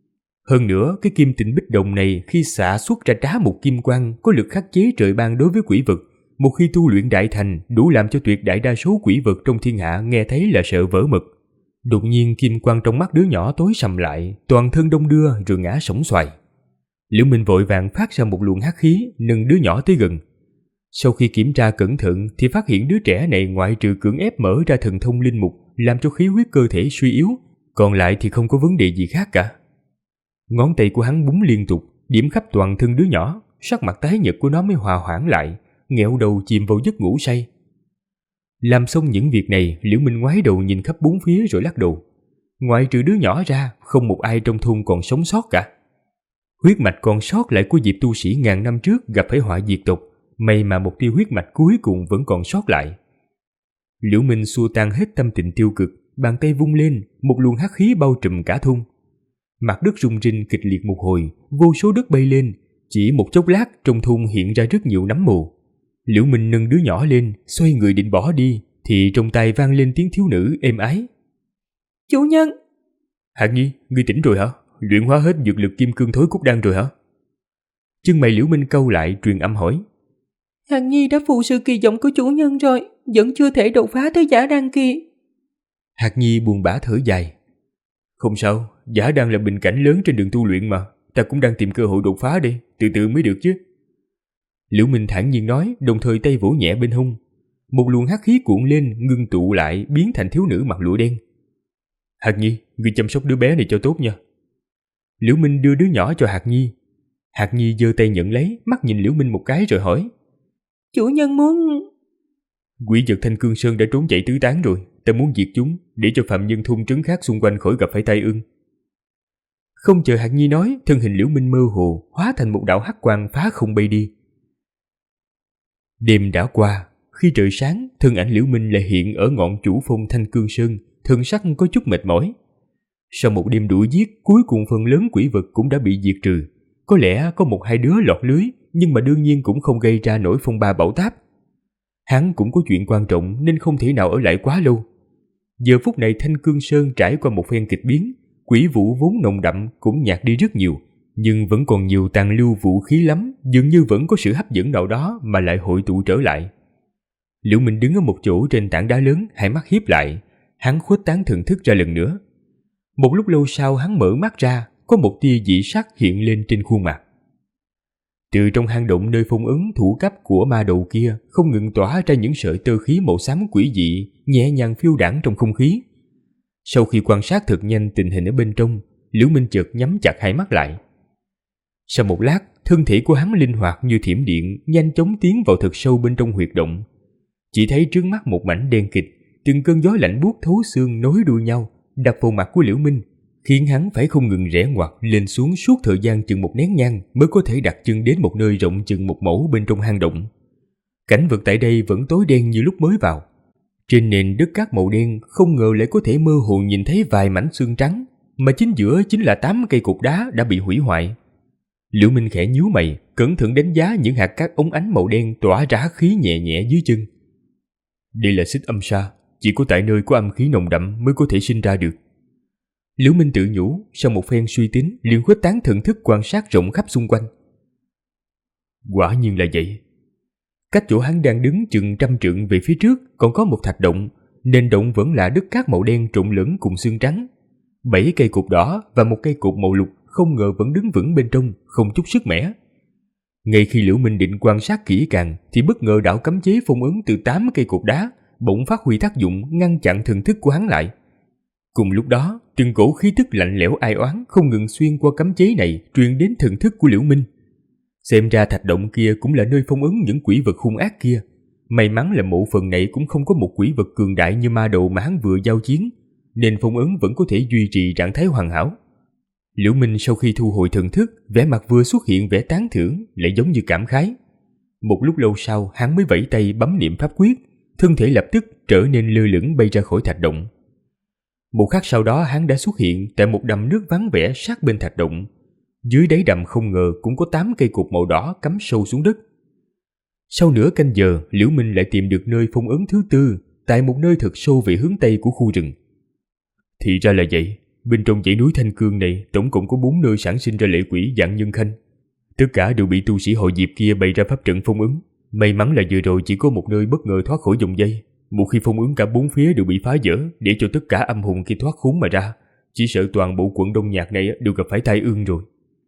Speaker 2: Hơn nữa, cái kim tình bích đồng này khi xạ xuất ra trá một kim quang có lực khắc chế trời ban đối với quỷ vật. Một khi tu luyện đại thành, đủ làm cho tuyệt đại đa số quỷ vật trong thiên hạ nghe thấy là sợ vỡ mật. Đột nhiên kim quang trong mắt đứa nhỏ tối sầm lại, toàn thân đông đưa rồi ngã sổng xoài. Liễu Minh vội vàng phát ra một luồng hắc khí, nâng đứa nhỏ tới gần. Sau khi kiểm tra cẩn thận thì phát hiện đứa trẻ này ngoại trừ cưỡng ép mở ra thần thông linh mục làm cho khí huyết cơ thể suy yếu, còn lại thì không có vấn đề gì khác cả. Ngón tay của hắn búng liên tục, điểm khắp toàn thân đứa nhỏ, sắc mặt tái nhợt của nó mới hòa hoãn lại, nghẹo đầu chìm vào giấc ngủ say. Làm xong những việc này, Liễu Minh ngoái đầu nhìn khắp bốn phía rồi lắc đầu. Ngoại trừ đứa nhỏ ra, không một ai trong thôn còn sống sót cả. Huyết mạch còn sót lại của Diệp tu sĩ ngàn năm trước gặp phải họa diệt tộc, may mà một tia huyết mạch cuối cùng vẫn còn sót lại. Liễu Minh xua tan hết tâm tình tiêu cực, bàn tay vung lên, một luồng hắc khí bao trùm cả thôn. Mặt đất rung rinh kịch liệt một hồi, vô số đất bay lên, chỉ một chốc lát trong thôn hiện ra rất nhiều nấm mồ. Liễu Minh nâng đứa nhỏ lên, xoay người định bỏ đi, thì trong tai vang lên tiếng thiếu nữ êm ái.
Speaker 3: Chủ nhân!
Speaker 2: Hạt Nhi, ngươi tỉnh rồi hả? Luyện hóa hết dược lực kim cương thối cốt đan rồi hả? Chân mày Liễu Minh cau lại, truyền âm hỏi.
Speaker 3: Hạt Nhi đã phụ sự kỳ vọng của chủ nhân rồi, vẫn chưa thể đột phá tới giả đan kia.
Speaker 2: Hạt Nhi buồn bã thở dài. Không sao, giả đan là bình cảnh lớn trên đường tu luyện mà, ta cũng đang tìm cơ hội đột phá đây, từ từ mới được chứ. Liễu Minh thản nhiên nói, đồng thời tay vỗ nhẹ bên hông. Một luồng hắc khí cuộn lên, ngưng tụ lại, biến thành thiếu nữ mặc lụa đen. Hạt Nhi, ngươi chăm sóc đứa bé này cho tốt nha. Liễu Minh đưa đứa nhỏ cho Hạt Nhi. Hạt Nhi giơ tay nhận lấy, mắt nhìn Liễu Minh một cái rồi hỏi.
Speaker 3: Chủ nhân muốn...
Speaker 2: Quỷ vật Thanh Cương Sơn đã trốn chạy tứ tán rồi, ta muốn diệt chúng, để cho phạm nhân thôn trấn khác xung quanh khỏi gặp phải tai ương. Không chờ Hạt Nhi nói, thân hình Liễu Minh mơ hồ, hóa thành một đạo hắc quang phá không bay đi. Đêm đã qua, khi trời sáng, thân ảnh Liễu Minh lại hiện ở ngọn chủ phong Thanh Cương Sơn, thân sắc có chút mệt mỏi. Sau một đêm đuổi giết, cuối cùng phần lớn quỷ vật cũng đã bị diệt trừ. Có lẽ có một hai đứa lọt lưới, nhưng mà đương nhiên cũng không gây ra nổi phong ba bão táp. Hắn cũng có chuyện quan trọng nên không thể nào ở lại quá lâu. Giờ phút này Thanh Cương Sơn trải qua một phen kịch biến, quỷ vụ vốn nồng đậm cũng nhạt đi rất nhiều, nhưng vẫn còn nhiều tàn lưu vũ khí lắm, dường như vẫn có sự hấp dẫn nào đó mà lại hội tụ trở lại. Liễu Minh đứng ở một chỗ trên tảng đá lớn, hai mắt híp lại, hắn khuếch tán thần thức ra lần nữa. Một lúc lâu sau hắn mở mắt ra, có một tia dị sắc hiện lên trên khuôn mặt. Từ trong hang động nơi phong ấn thủ cấp của ma đầu kia không ngừng tỏa ra những sợi tơ khí màu xám quỷ dị, nhẹ nhàng phiêu đãng trong không khí. Sau khi quan sát thật nhanh tình hình ở bên trong, Liễu Minh chợt nhắm chặt hai mắt lại. Sau một lát, thân thể của hắn linh hoạt như thiểm điện, nhanh chóng tiến vào thật sâu bên trong huyệt động. Chỉ thấy trước mắt một mảnh đen kịt, từng cơn gió lạnh buốt thấu xương nối đuôi nhau, đập vào mặt của Liễu Minh, khiến hắn phải không ngừng rẽ ngoặt lên xuống suốt thời gian chừng một nén nhang mới có thể đặt chân đến một nơi rộng chừng một mẫu bên trong hang động. Cảnh vật tại đây vẫn tối đen như lúc mới vào. Trên nền đất cát màu đen không ngờ lại có thể mơ hồ nhìn thấy vài mảnh xương trắng, mà chính giữa chính là 8 cây cột đá đã bị hủy hoại. Liễu Minh khẽ nhíu mày, cẩn thận đánh giá những hạt cát óng ánh màu đen tỏa ra khí nhẹ nhẹ dưới chân. Đây là xích âm sa, chỉ có tại nơi có âm khí nồng đậm mới có thể sinh ra được. Liễu Minh tự nhủ, sau một phen suy tính, liền khuếch tán thần thức quan sát rộng khắp xung quanh. Quả nhiên là vậy. Cách chỗ hắn đang đứng chừng 100 trượng về phía trước còn có một thạch động, nền động vẫn là đất cát màu đen trộn lẫn cùng xương trắng. 7 cây cột đỏ và một cây cột màu lục không ngờ vẫn đứng vững bên trong, không chút sức mẻ. Ngay khi Liễu Minh định quan sát kỹ càng thì bất ngờ đạo cấm chế phong ấn từ 8 cây cột đá bỗng phát huy tác dụng, ngăn chặn thần thức của hắn lại. Cùng lúc đó, từng cổ khí tức lạnh lẽo ai oán không ngừng xuyên qua cấm chế này truyền đến thần thức của Liễu Minh. Xem ra thạch động kia cũng là nơi phong ấn những quỷ vật hung ác kia. May mắn là mộ phần này cũng không có một quỷ vật cường đại như ma đầu mà hắn vừa giao chiến, nên phong ấn vẫn có thể duy trì trạng thái hoàn hảo. Liễu Minh sau khi thu hồi thần thức, vẻ mặt vừa xuất hiện vẻ tán thưởng, lại giống như cảm khái. Một lúc lâu sau, hắn mới vẫy tay bấm niệm pháp quyết, thân thể lập tức trở nên lơ lửng bay ra khỏi thạch động. Một khắc sau đó, hắn đã xuất hiện tại một đầm nước vắng vẻ sát bên thạch động. Dưới đáy đầm không ngờ cũng có 8 cây cột màu đỏ cắm sâu xuống đất. Sau nửa canh giờ, Liễu Minh lại tìm được nơi phong ấn thứ 4, tại một nơi thật sâu về hướng tây của khu rừng. Thì ra là vậy, bên trong dãy núi Thanh Cương này tổng cộng có 4 nơi sản sinh ra lệ quỷ dạng nhân khanh. Tất cả đều bị tu sĩ hội Diệp kia bày ra pháp trận phong ấn. May mắn là vừa rồi chỉ có một nơi bất ngờ thoát khỏi vòng dây. Một khi phong ấn cả 4 phía đều bị phá vỡ, để cho tất cả âm hồn kia thoát khốn mà ra, chỉ sợ toàn bộ quận Đông Nhạc này đều gặp phải tai ương rồi.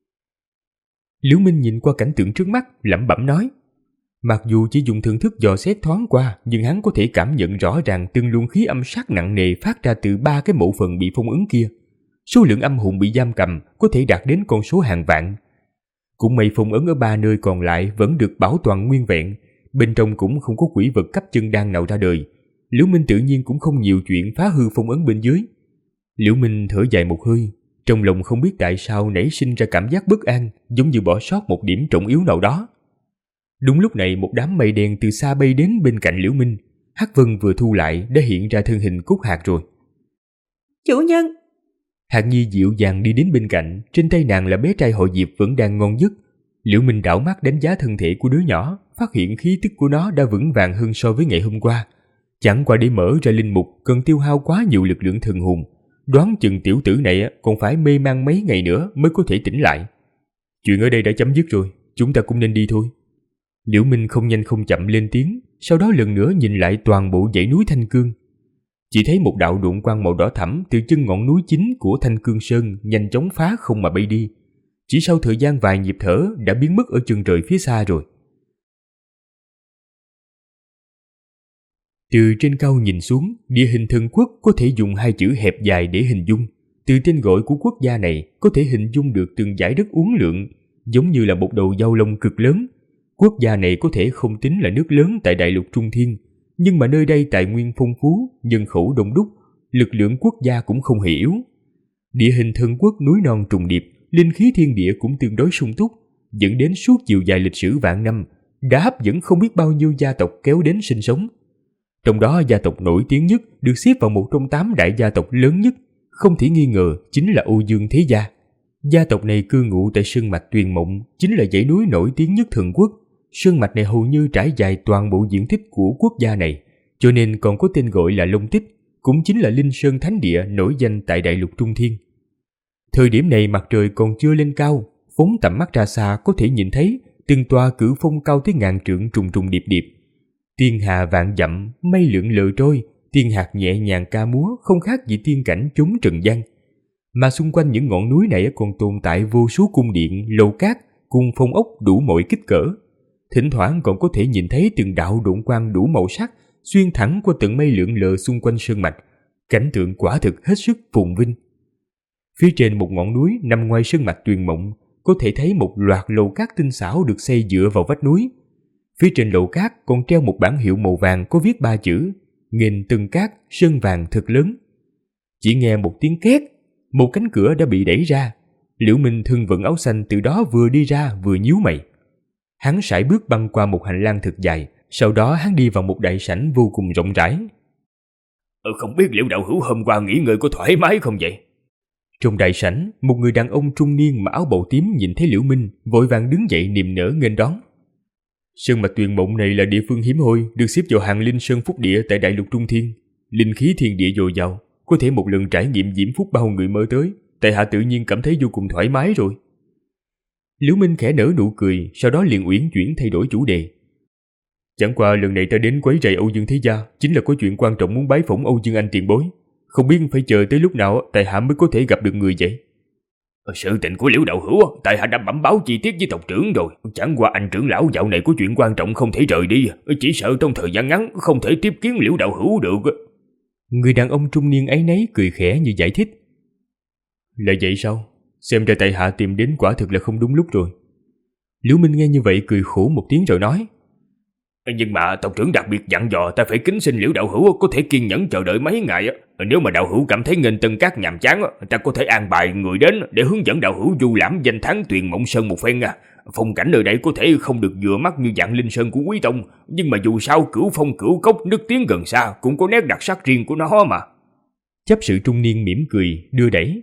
Speaker 2: Liễu Minh nhìn qua cảnh tượng trước mắt, lẩm bẩm nói. Mặc dù chỉ dùng thần thức dò xét thoáng qua, nhưng hắn có thể cảm nhận rõ ràng từng luồng khí âm sát nặng nề phát ra từ 3 cái mộ phần bị phong ấn kia. Số lượng âm hồn bị giam cầm có thể đạt đến con số hàng vạn. Cũng may phong ấn ở 3 nơi còn lại vẫn được bảo toàn nguyên vẹn, bên trong cũng không có quỷ vật cấp chân đan nào ra đời. Liễu Minh tự nhiên cũng không nhiều chuyện phá hư phong ấn bên dưới. Liễu Minh thở dài một hơi, trong lòng không biết tại sao nảy sinh ra cảm giác bất an, giống như bỏ sót một điểm trọng yếu nào đó. Đúng lúc này một đám mây đen từ xa bay đến bên cạnh Liễu Minh. Hắc Vân vừa thu lại đã hiện ra thân hình Cúc Hạc rồi.
Speaker 3: Chủ nhân!
Speaker 2: Hạc Nhi dịu dàng đi đến bên cạnh, trên tay nàng là bé trai hội Diệp vẫn đang ngon giấc. Liễu Minh đảo mắt đánh giá thân thể của đứa nhỏ, phát hiện khí tức của nó đã vững vàng hơn so với ngày hôm qua. Chẳng qua để mở ra linh mục cần tiêu hao quá nhiều lực lượng thần hồn, đoán chừng tiểu tử này còn phải mê man mấy ngày nữa mới có thể tỉnh lại. Chuyện ở đây đã chấm dứt rồi, chúng ta cũng nên đi thôi. Liễu Minh không nhanh không chậm lên tiếng, sau đó lần nữa nhìn lại toàn bộ dãy núi Thanh Cương. Chỉ thấy một đạo độn quang màu đỏ thẫm từ chân ngọn núi chính của Thanh Cương Sơn nhanh chóng phá không mà bay đi. Chỉ sau thời gian vài nhịp thở đã biến mất ở chân trời phía xa rồi. Từ trên cao nhìn xuống, địa hình thần quốc có thể dùng 2 chữ hẹp dài để hình dung. Từ tên gọi của quốc gia này có thể hình dung được từng dải đất uốn lượn, giống như là một đầu dao long cực lớn. Quốc gia này có thể không tính là nước lớn tại đại lục Trung Thiên, nhưng mà nơi đây tài nguyên phong phú, nhân khẩu đông đúc, lực lượng quốc gia cũng không hề yếu. Địa hình thần quốc núi non trùng điệp, linh khí thiên địa cũng tương đối sung túc, dẫn đến suốt chiều dài lịch sử vạn năm đã hấp dẫn không biết bao nhiêu gia tộc kéo đến sinh sống. Trong đó gia tộc nổi tiếng nhất được xếp vào một trong 8 đại gia tộc lớn nhất, không thể nghi ngờ chính là Âu Dương Thế Gia. Gia tộc này cư ngụ tại sơn mạch Tuyền Mộng, chính là dãy núi nổi tiếng nhất thần quốc. Sơn mạch này hầu như trải dài toàn bộ diện tích của quốc gia này, cho nên còn có tên gọi là Long Tích, cũng chính là linh sơn thánh địa nổi danh tại đại lục Trung Thiên. Thời điểm này mặt trời còn chưa lên cao, phóng tầm mắt ra xa có thể nhìn thấy từng tòa cửu phong cao tới ngàn trượng trùng trùng điệp điệp. Tiên hà vạn dặm, mây lượn lờ trôi, tiên hạt nhẹ nhàng ca múa không khác gì tiên cảnh chốn trần gian. Mà xung quanh những ngọn núi này còn tồn tại vô số cung điện, lầu cát, cùng phong ốc đủ mọi kích cỡ. Thỉnh thoảng còn có thể nhìn thấy từng đạo độn quang đủ màu sắc xuyên thẳng qua tận mây lượn lờ xung quanh sơn mạch. Cảnh tượng quả thực hết sức phồn vinh. Phía trên một ngọn núi nằm ngoài sơn mạch Tuyền Mộng, có thể thấy một loạt lầu cát tinh xảo được xây dựa vào vách núi. Phía trên lầu cát còn treo một bảng hiệu màu vàng có viết 3 chữ: Nghìn Tầng Cát Sơn Vàng thật lớn. Chỉ nghe một tiếng két, một cánh cửa đã bị đẩy ra. Liễu Minh thân vận áo xanh từ đó vừa đi ra vừa nhíu mày. Hắn sải bước băng qua một hành lang thật dài, sau đó hắn đi vào một đại sảnh vô cùng rộng rãi.
Speaker 4: Không biết Liễu đạo hữu hôm qua nghỉ ngơi có thoải mái không vậy?
Speaker 2: Trong đại sảnh, một người đàn ông trung niên mặc áo bào tím nhìn thấy Liễu Minh, vội vàng đứng dậy niềm nở nghênh đón. Sơn mạch Tuyền Mộng này là địa phương hiếm hoi, được xếp vào hàng linh sơn phúc địa tại đại lục Trung Thiên. Linh khí thiên địa dồi dào, có thể một lần trải nghiệm diễm phúc bao người mơ tới, tại hạ tự nhiên cảm thấy vô cùng thoải mái rồi. Liễu Minh khẽ nở nụ cười, sau đó liền uyển chuyển thay đổi chủ đề. Chẳng qua lần này ta đến quấy rầy Âu Dương thế gia, chính là có chuyện quan trọng muốn bái phỏng Âu Dương anh tiền bối. Không biết phải chờ tới lúc nào tại hạ mới có thể gặp được người vậy.
Speaker 4: Sự tình của Liễu đạo hữu tại hạ đã bẩm báo chi tiết với tộc trưởng rồi. Chẳng qua anh trưởng lão dạo này có chuyện quan trọng không thể rời đi, chỉ sợ trong thời gian ngắn không thể tiếp kiến Liễu đạo hữu được.
Speaker 2: Người đàn ông trung niên ấy nấy cười khẽ như giải thích. Là vậy sao? Xem ra tại hạ tìm đến quả thực là không đúng lúc rồi. Liễu Minh nghe như vậy cười khổ một tiếng rồi nói.
Speaker 4: Nhưng mà tộc trưởng đặc biệt dặn dò ta phải kính xin Liễu đạo hữu có thể kiên nhẫn chờ đợi mấy ngày. Nếu mà đạo hữu cảm thấy nghênh Tân Các nhàm chán, ta có thể an bài người đến để hướng dẫn đạo hữu du lãm danh thắng Tuyền Mộng Sơn một phen. Phong cảnh nơi đây có thể không được vừa mắt như Vạn Linh Sơn của Quý Tông, nhưng mà dù sao cửu phong cửu cốc nước tiếng gần xa cũng có nét đặc sắc riêng của nó mà.
Speaker 2: Chấp sự trung niên mỉm cười đưa đẩy.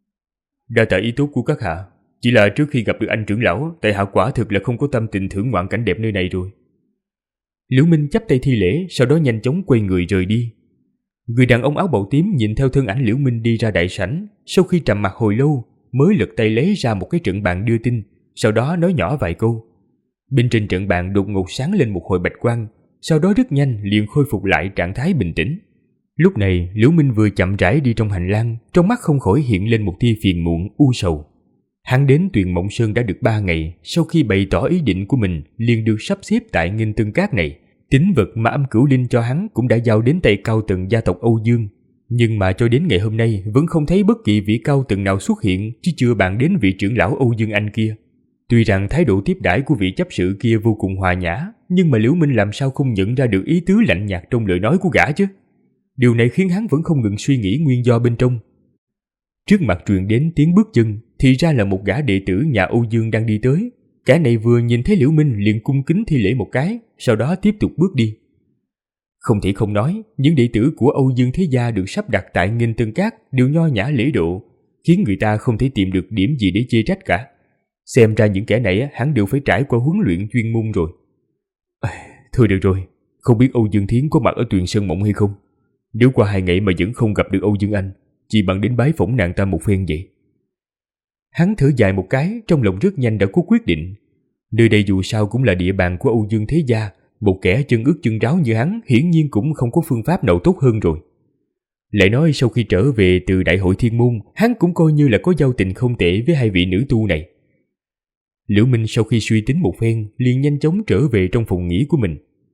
Speaker 2: Đa tạ ý tốt của các hạ, chỉ là trước khi gặp được anh trưởng lão, tại hạ quả thực là không có tâm tình thưởng ngoạn cảnh đẹp nơi này rồi. Liễu Minh chắp tay thi lễ, sau đó nhanh chóng quay người rời đi. Người đàn ông áo bào tím nhìn theo thân ảnh Liễu Minh đi ra đại sảnh, sau khi trầm mặc hồi lâu, mới lật tay lấy ra một cái trận bàn đưa tin, sau đó nói nhỏ vài câu. Bên trên trận bàn đột ngột sáng lên một hồi bạch quang, sau đó rất nhanh liền khôi phục lại trạng thái bình tĩnh. Lúc này, Liễu Minh vừa chậm rãi đi trong hành lang, trong mắt không khỏi hiện lên một tia phiền muộn u sầu. Hắn đến Tuyền Mộng Sơn đã được 3 ngày, sau khi bày tỏ ý định của mình, liền được sắp xếp tại Nghênh Tân Các này. Tín vật mà Âm Cửu Linh cho hắn cũng đã giao đến tay cao tầng gia tộc Âu Dương, nhưng mà cho đến ngày hôm nay vẫn không thấy bất kỳ vị cao tầng nào xuất hiện, chứ chưa bàn đến vị trưởng lão Âu Dương Anh kia. Tuy rằng thái độ tiếp đãi của vị chấp sự kia vô cùng hòa nhã, nhưng mà Liễu Minh làm sao không nhận ra được ý tứ lạnh nhạt trong lời nói của gã chứ? Điều này khiến hắn vẫn không ngừng suy nghĩ nguyên do bên trong. Trước mặt truyền đến tiếng bước chân, thì ra là một gã đệ tử nhà Âu Dương đang đi tới. Kẻ này vừa nhìn thấy Liễu Minh liền cung kính thi lễ một cái, sau đó tiếp tục bước đi. Không thể không nói, những đệ tử của Âu Dương thế gia được sắp đặt tại Nghênh Tân Các đều nho nhã lễ độ, khiến người ta không thể tìm được điểm gì để chê trách cả. Xem ra những kẻ này hắn đều phải trải qua huấn luyện chuyên môn rồi. Thôi được rồi, không biết Âu Dương Thiến có mặt ở Tuyền Sơn Mộng hay không? Nếu qua 2 ngày mà vẫn không gặp được Âu Dương Anh, chỉ bằng đến bái phỏng nàng ta một phen vậy. Hắn thở dài một cái, trong lòng rất nhanh đã có quyết định. Nơi đây dù sao cũng là địa bàn của Âu Dương thế gia, một kẻ chân ướt chân ráo như hắn hiển nhiên cũng không có phương pháp nào tốt hơn rồi. Lại nói sau khi trở về từ Đại hội Thiên Môn, hắn cũng coi như là có giao tình không tệ với 2 vị nữ tu này. Liễu Minh sau khi suy tính một phen, liền nhanh chóng trở về trong phòng nghỉ của mình.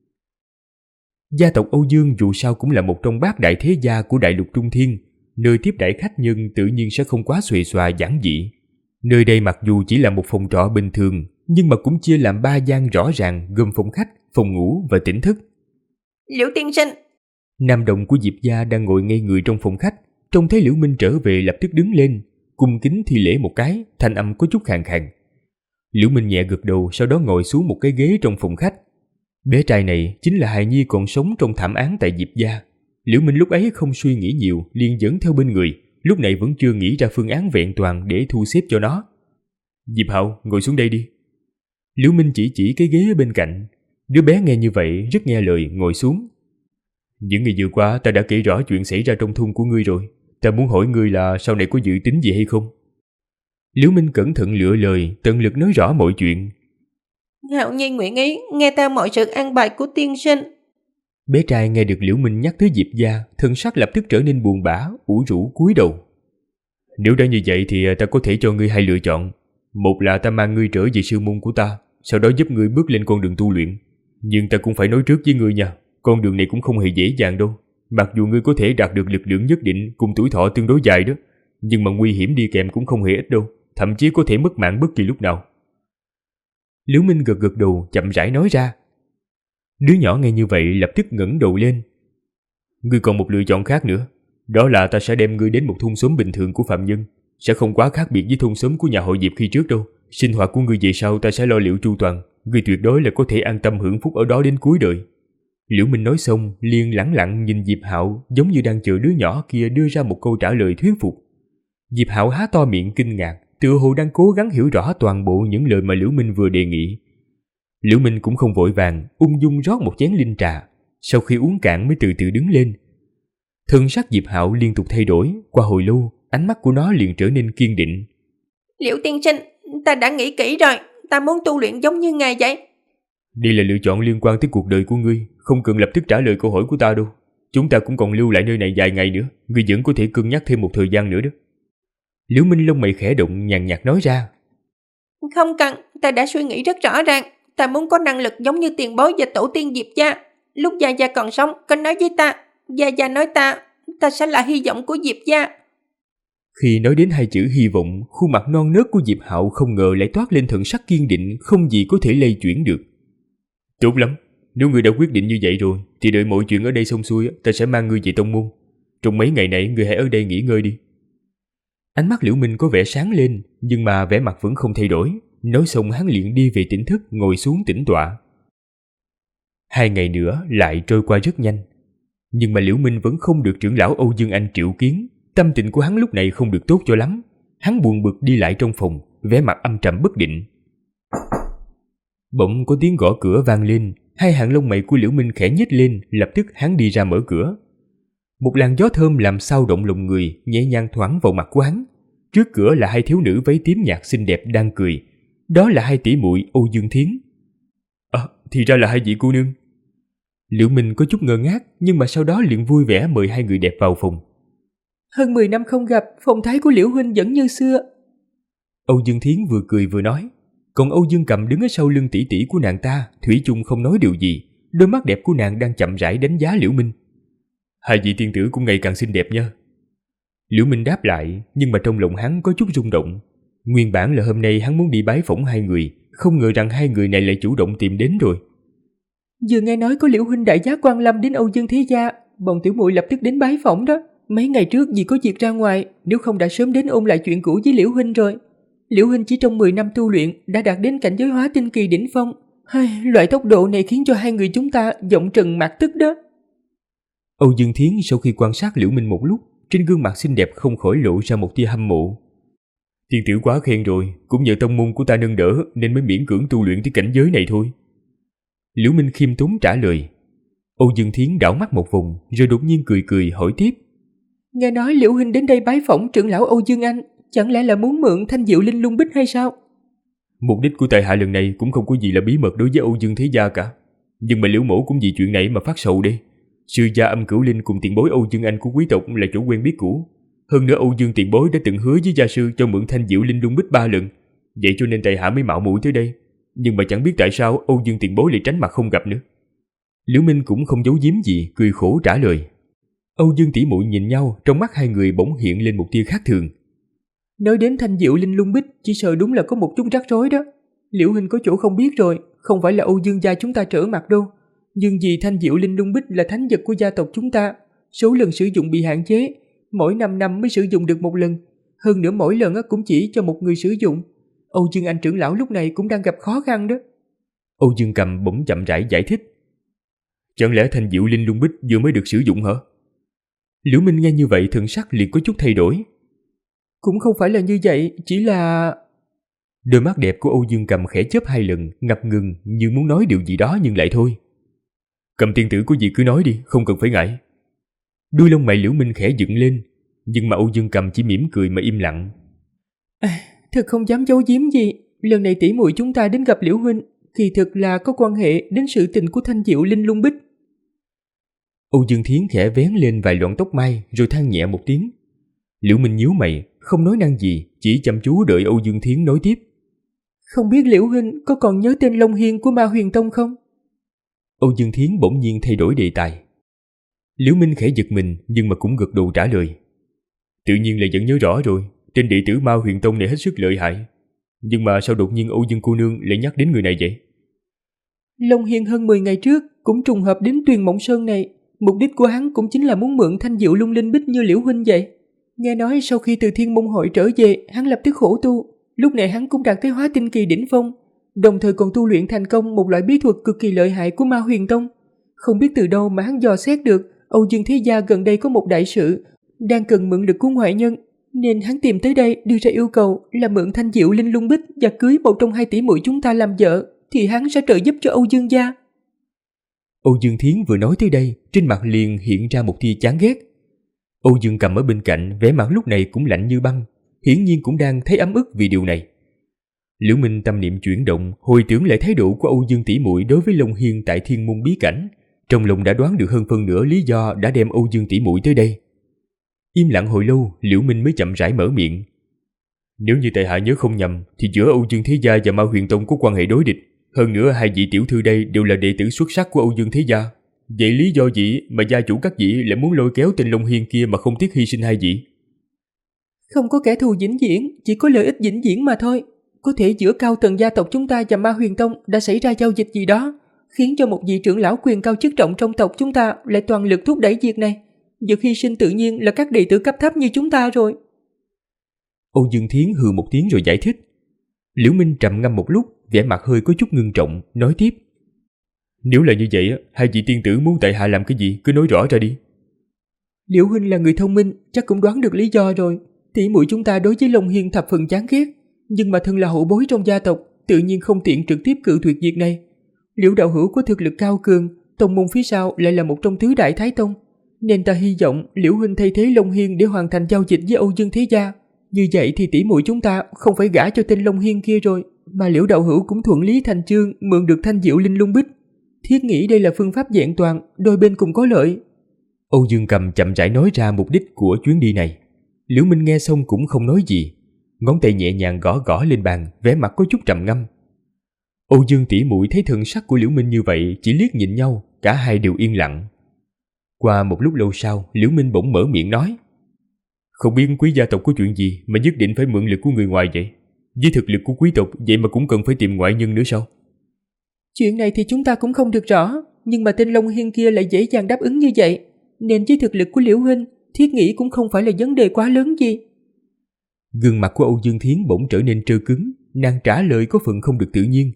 Speaker 2: Gia tộc Âu Dương dù sao cũng là một trong 8 đại thế gia của Đại lục Trung Thiên, nơi tiếp đãi khách nhân tự nhiên sẽ không quá xuề xòa giản dị. Nơi đây mặc dù chỉ là một phòng trọ bình thường, nhưng mà cũng chia làm 3 gian rõ ràng, gồm phòng khách, phòng ngủ và tỉnh thức.
Speaker 3: Liễu tiên sinh.
Speaker 2: Nam đồng của Diệp gia đang ngồi ngây người trong phòng khách, trông thấy Liễu Minh trở về lập tức đứng lên, cung kính thi lễ một cái, thanh âm có chút khàn khàn. Liễu Minh nhẹ gật đầu, sau đó ngồi xuống một cái ghế trong phòng khách. Bé trai này chính là hài nhi còn sống trong thảm án tại Diệp gia. Liễu Minh lúc ấy không suy nghĩ nhiều, liền dẫn theo bên người, lúc này vẫn chưa nghĩ ra phương án vẹn toàn để thu xếp cho nó. Diệp Hạo, ngồi xuống đây đi. Liễu Minh chỉ cái ghế bên cạnh. Đứa bé nghe như vậy rất nghe lời, ngồi xuống. Những ngày vừa qua ta đã kể rõ chuyện xảy ra trong thôn của ngươi rồi. Ta muốn hỏi ngươi là sau này có dự tính gì hay không? Liễu Minh cẩn thận lựa lời, tận lực nói rõ mọi chuyện.
Speaker 3: Hạo Nhi nguyện ý nghe theo mọi sự an bài của tiên sinh.
Speaker 2: Bé trai nghe được Liễu Minh nhắc tới Diệp gia, thân sắc lập tức trở nên buồn bã, ủ rũ cúi đầu. Nếu đã như vậy thì ta có thể cho ngươi 2 lựa chọn. Một là ta mang ngươi trở về sư môn của ta, sau đó giúp ngươi bước lên con đường tu luyện. Nhưng ta cũng phải nói trước với ngươi nha, con đường này cũng không hề dễ dàng đâu. Mặc dù ngươi có thể đạt được lực lượng nhất định cùng tuổi thọ tương đối dài đó, nhưng mà nguy hiểm đi kèm cũng không hề ít đâu, thậm chí có thể mất mạng bất kỳ lúc nào. Liễu Minh gật gật đầu, chậm rãi nói ra. Đứa nhỏ nghe như vậy lập tức ngẩng đầu lên. Ngươi còn một lựa chọn khác nữa, đó là ta sẽ đem ngươi đến một thôn xóm bình thường của phạm nhân, sẽ không quá khác biệt với thôn xóm của nhà họ Diệp khi trước đâu. Sinh hoạt của ngươi về sau ta sẽ lo liệu chu toàn, ngươi tuyệt đối là có thể an tâm hưởng phúc ở đó đến cuối đời. Liễu Minh nói xong, liền lẳng lặng nhìn Diệp Hạo, giống như đang chờ đứa nhỏ kia đưa ra một câu trả lời thuyết phục. Diệp Hạo há to miệng kinh ngạc, tựa hồ đang cố gắng hiểu rõ toàn bộ những lời mà Liễu Minh vừa đề nghị. Liễu Minh cũng không vội vàng, ung dung rót một chén linh trà, sau khi uống cạn mới từ từ đứng lên. Thân sắc Diệp Hạo liên tục thay đổi, qua hồi lâu, ánh mắt của nó liền trở nên kiên định.
Speaker 3: Liễu tiên sinh, ta đã nghĩ kỹ rồi, ta muốn tu luyện giống như ngài vậy.
Speaker 2: Đây là lựa chọn liên quan tới cuộc đời của ngươi, không cần lập tức trả lời câu hỏi của ta đâu. Chúng ta cũng còn lưu lại nơi này vài ngày nữa, ngươi vẫn có thể cân nhắc thêm một thời gian nữa đó. Liễu Minh lông mày khẽ động, nhàn nhạt nói ra.
Speaker 3: Không cần, ta đã suy nghĩ rất rõ ràng. Ta muốn có năng lực giống như tiền bối và tổ tiên Diệp gia. Lúc Gia Gia còn sống, có nói với ta, Gia Gia nói ta sẽ là hy vọng của Diệp gia.
Speaker 2: Khi nói đến hai chữ hy vọng, khuôn mặt non nớt của Diệp Hạo không ngờ lại toát lên thần sắc kiên định, không gì có thể lay chuyển được. Tốt lắm, nếu ngươi đã quyết định như vậy rồi, thì đợi mọi chuyện ở đây xong xuôi, ta sẽ mang ngươi về tông môn. Trong mấy ngày này, ngươi hãy ở đây nghỉ ngơi đi. Ánh mắt Liễu Minh có vẻ sáng lên, nhưng mà vẻ mặt vẫn không thay đổi. Nói xong hắn liền đi về tỉnh thức, ngồi xuống tĩnh tọa. 2 ngày nữa lại trôi qua rất nhanh, nhưng mà Liễu Minh vẫn không được trưởng lão Âu Dương Anh triệu kiến. Tâm tình của hắn lúc này không được tốt cho lắm. Hắn buồn bực đi lại trong phòng, vẻ mặt âm trầm bất định. Bỗng có tiếng gõ cửa vang lên, hai hàng lông mày của Liễu Minh khẽ nhếch lên, lập tức hắn đi ra mở cửa. Một làn gió thơm làm xao động lòng người nhẹ nhàng thoảng vào mặt của hắn. Trước cửa là hai thiếu nữ váy tím nhạt xinh đẹp đang cười. Đó là hai tỷ muội Âu Dương Thiến. Thì ra là hai vị cô nương. Liễu Minh có chút ngơ ngác, nhưng mà sau đó liền vui vẻ mời hai người đẹp vào phòng.
Speaker 3: Hơn 10 năm không gặp, phong thái của Liễu huynh vẫn như xưa.
Speaker 2: Âu Dương Thiến vừa cười vừa nói. Còn Âu Dương Cầm đứng ở sau lưng tỷ tỷ của nàng ta, thủy chung không nói điều gì. Đôi mắt đẹp của nàng đang chậm rãi đánh giá Liễu Minh. Hai vị tiên tử cũng ngày càng xinh đẹp nha. Liễu Minh đáp lại, nhưng mà trong lòng hắn có chút rung động. Nguyên bản là hôm nay hắn muốn đi bái phỏng hai người, không ngờ rằng hai người này lại chủ động tìm đến rồi.
Speaker 3: Vừa nghe nói có Liễu huynh đại giá quan lâm đến Âu Dương thế gia, bọn tiểu muội lập tức đến bái phỏng đó. Mấy ngày trước vì có việc ra ngoài, nếu không đã sớm đến ôn lại chuyện cũ với Liễu huynh rồi. Liễu huynh chỉ trong 10 năm tu luyện đã đạt đến cảnh giới hóa tinh kỳ đỉnh phong. Loại tốc độ này khiến cho hai người chúng ta giọng trần mặt tức đó.
Speaker 2: Âu Dương Thiến sau khi quan sát Liễu Minh một lúc, trên gương mặt xinh đẹp không khỏi lộ ra một tia hâm mộ. Tiên tử quá khen rồi, cũng nhờ tông môn của ta nâng đỡ nên mới miễn cưỡng tu luyện tới cảnh giới này thôi. Liễu Minh khiêm tốn trả lời. Âu Dương Thiến đảo mắt một vòng, rồi đột nhiên cười cười hỏi tiếp.
Speaker 3: Nghe nói Liễu huynh đến đây bái phỏng trưởng lão Âu Dương Anh, chẳng lẽ là muốn mượn thanh diệu linh lung bích hay sao?
Speaker 2: Mục đích của tại hạ lần này cũng không có gì là bí mật đối với Âu Dương thế gia cả. Nhưng mà Liễu mẫu cũng vì chuyện này mà phát sầu đi. Sư gia Âm Cửu Linh cùng tiền bối Âu Dương Anh của quý tộc là chỗ quen biết cũ. Hơn nữa Âu Dương tiền bối đã từng hứa với gia sư cho mượn thanh diệu linh lung bích 3 lần. Vậy cho nên tại hạ mới mạo muội tới đây. Nhưng mà chẳng biết tại sao Âu Dương tiền bối lại tránh mặt không gặp nữa. Liễu Minh cũng không giấu giếm gì, cười khổ trả lời. Âu Dương tỷ muội nhìn nhau, trong mắt hai người bỗng hiện lên một tia khác thường.
Speaker 3: Nói đến thanh diệu linh lung bích, chỉ sợ đúng là có một chút rắc rối đó. Liễu huynh có chỗ không biết rồi, không phải là Âu Dương gia chúng ta trở mặt đâu. Nhưng vì thanh diệu linh lung bích là thánh vật của gia tộc chúng ta, số lần sử dụng bị hạn chế, mỗi 5 năm mới sử dụng được một lần. Hơn nữa mỗi lần cũng chỉ cho một người sử dụng. Âu Dương Anh trưởng lão lúc này cũng đang gặp khó khăn đó.
Speaker 2: Âu Dương Cầm bỗng chậm rãi giải thích. Chẳng lẽ thanh diệu linh lung bích vừa mới được sử dụng hả? Liễu Minh nghe như vậy thần sắc liền có chút thay đổi.
Speaker 3: Cũng không phải là như vậy, chỉ là...
Speaker 2: Đôi mắt đẹp của Âu Dương Cầm khẽ chớp 2 lần, ngập ngừng như muốn nói điều gì đó nhưng lại thôi. Cầm tiên tử có gì cứ nói đi, không cần phải ngại. Đuôi lông mày Liễu Minh khẽ dựng lên, nhưng mà Âu Dương Cầm chỉ mỉm cười mà im lặng.
Speaker 3: Thật không dám giấu giếm gì, lần này tỷ muội chúng ta đến gặp Liễu huynh, kỳ thực là có quan hệ đến sự tình của thanh diệu linh lung bích.
Speaker 2: Âu Dương Thiến khẽ vén lên vài lọn tóc mai rồi than nhẹ một tiếng. Liễu Minh nhíu mày, không nói năng gì, chỉ chăm chú đợi Âu Dương Thiến nói tiếp.
Speaker 3: Không biết Liễu huynh có còn nhớ tên Long Hiên của Ma Huyền Tông không?
Speaker 2: Âu Dương Thiến bỗng nhiên thay đổi đề tài. Liễu Minh khẽ giật mình nhưng mà cũng gật đầu trả lời. Tự nhiên là vẫn nhớ rõ rồi, tên đệ tử Ma Huyền Tông này hết sức lợi hại. Nhưng mà sao đột nhiên Âu Dương cô nương lại nhắc đến người này vậy?
Speaker 3: Long Hiên hơn 10 ngày trước cũng trùng hợp đến Tuyền Mộng Sơn này. Mục đích của hắn cũng chính là muốn mượn thanh diệu lung linh bích như Liễu huynh vậy. Nghe nói sau khi từ Thiên Môn Hội trở về, hắn lập tức khổ tu. Lúc này hắn cũng đạt tới hóa tinh kỳ đỉnh phong, đồng thời còn tu luyện thành công một loại bí thuật cực kỳ lợi hại của Ma Huyền Tông. Không biết từ đâu mà hắn dò xét được Âu Dương thế gia gần đây có một đại sự đang cần mượn lực của ngoại nhân. nên hắn tìm tới đây đưa ra yêu cầu là mượn thanh diệu linh lung bích và cưới một trong 2 tỷ muội chúng ta làm vợ, thì hắn sẽ trợ giúp cho Âu Dương gia.
Speaker 2: Âu Dương Thiến vừa nói tới đây, trên mặt liền hiện ra một tia chán ghét. Âu Dương Cầm ở bên cạnh, vẻ mặt lúc này cũng lạnh như băng, hiển nhiên cũng đang thấy ấm ức vì điều này. Liễu Minh tâm niệm chuyển động, hồi tưởng lại thái độ của Âu Dương tỷ muội đối với Long Hiên tại Thiên Môn bí cảnh, trong lòng đã đoán được hơn phân nửa lý do đã đem Âu Dương tỷ muội tới đây. Im lặng hồi lâu, Liễu Minh mới chậm rãi mở miệng. Nếu như tại hạ nhớ không nhầm, thì giữa Âu Dương Thế Gia và Ma Huyền Tông có quan hệ đối địch. Hơn nữa 2 vị tiểu thư đây đều là đệ tử xuất sắc của Âu Dương Thế Gia. Vậy lý do gì mà gia chủ các vị lại muốn lôi kéo tên Long Hiên kia mà không tiếc hy sinh 2 vị?
Speaker 3: Không có kẻ thù vĩnh viễn, chỉ có lợi ích vĩnh viễn mà thôi. Có thể giữa cao tầng gia tộc chúng ta và Ma Huyền Tông đã xảy ra giao dịch gì đó, khiến cho một vị trưởng lão quyền cao chức trọng trong tộc chúng ta lại toàn lực thúc đẩy việc này. Việc hy sinh tự nhiên là các đệ tử cấp thấp như chúng ta rồi.
Speaker 2: Âu Dương Thiến hừ một tiếng rồi giải thích. Liễu Minh trầm ngâm một lúc, vẻ mặt hơi có chút ngưng trọng, nói tiếp. Nếu là như vậy, 2 vị tiên tử muốn tại hạ làm cái gì, cứ nói rõ ra đi.
Speaker 3: Liễu huynh là người thông minh, chắc cũng đoán được lý do rồi. Tỷ muội chúng ta đối với Long Hiên thập phần chán ghét, nhưng mà thân là hậu bối trong gia tộc, tự nhiên không tiện trực tiếp cự tuyệt việc này. Liễu đạo hữu có thực lực cao cường, tông môn phía sau lại là một trong tứ đại thái tông, nên ta hy vọng Liễu huynh thay thế Long Hiên để hoàn thành giao dịch với Âu Dương Thế Gia. Như vậy thì tỷ muội chúng ta không phải gả cho tên Long Hiên kia rồi, mà Liễu đạo hữu cũng thuận lý thành chương mượn được thanh diệu linh lung bích. Thiết nghĩ đây là phương pháp vẹn toàn, đôi bên cùng có lợi.
Speaker 2: Âu Dương Cầm chậm rãi nói ra mục đích của chuyến đi này. Liễu Minh nghe xong cũng không nói gì, ngón tay nhẹ nhàng gõ gõ lên bàn, vẻ mặt có chút trầm ngâm. Âu Dương tỷ muội thấy thần sắc của Liễu Minh như vậy, chỉ liếc nhìn nhau, cả hai đều yên lặng. Qua một lúc lâu sau, Liễu Minh bỗng mở miệng nói. Không biết quý gia tộc có chuyện gì mà nhất định phải mượn lực của người ngoài vậy? Với thực lực của quý tộc vậy mà cũng cần phải tìm ngoại nhân nữa sao?
Speaker 3: Chuyện này thì chúng ta cũng không được rõ, nhưng mà tên Long Hiên kia lại dễ dàng đáp ứng như vậy, nên với thực lực của Liễu huynh, thiết nghĩ cũng không phải là vấn đề quá lớn gì.
Speaker 2: Gương mặt của Âu Dương Thiến bỗng trở nên trơ cứng, nàng trả lời có phần không được tự nhiên.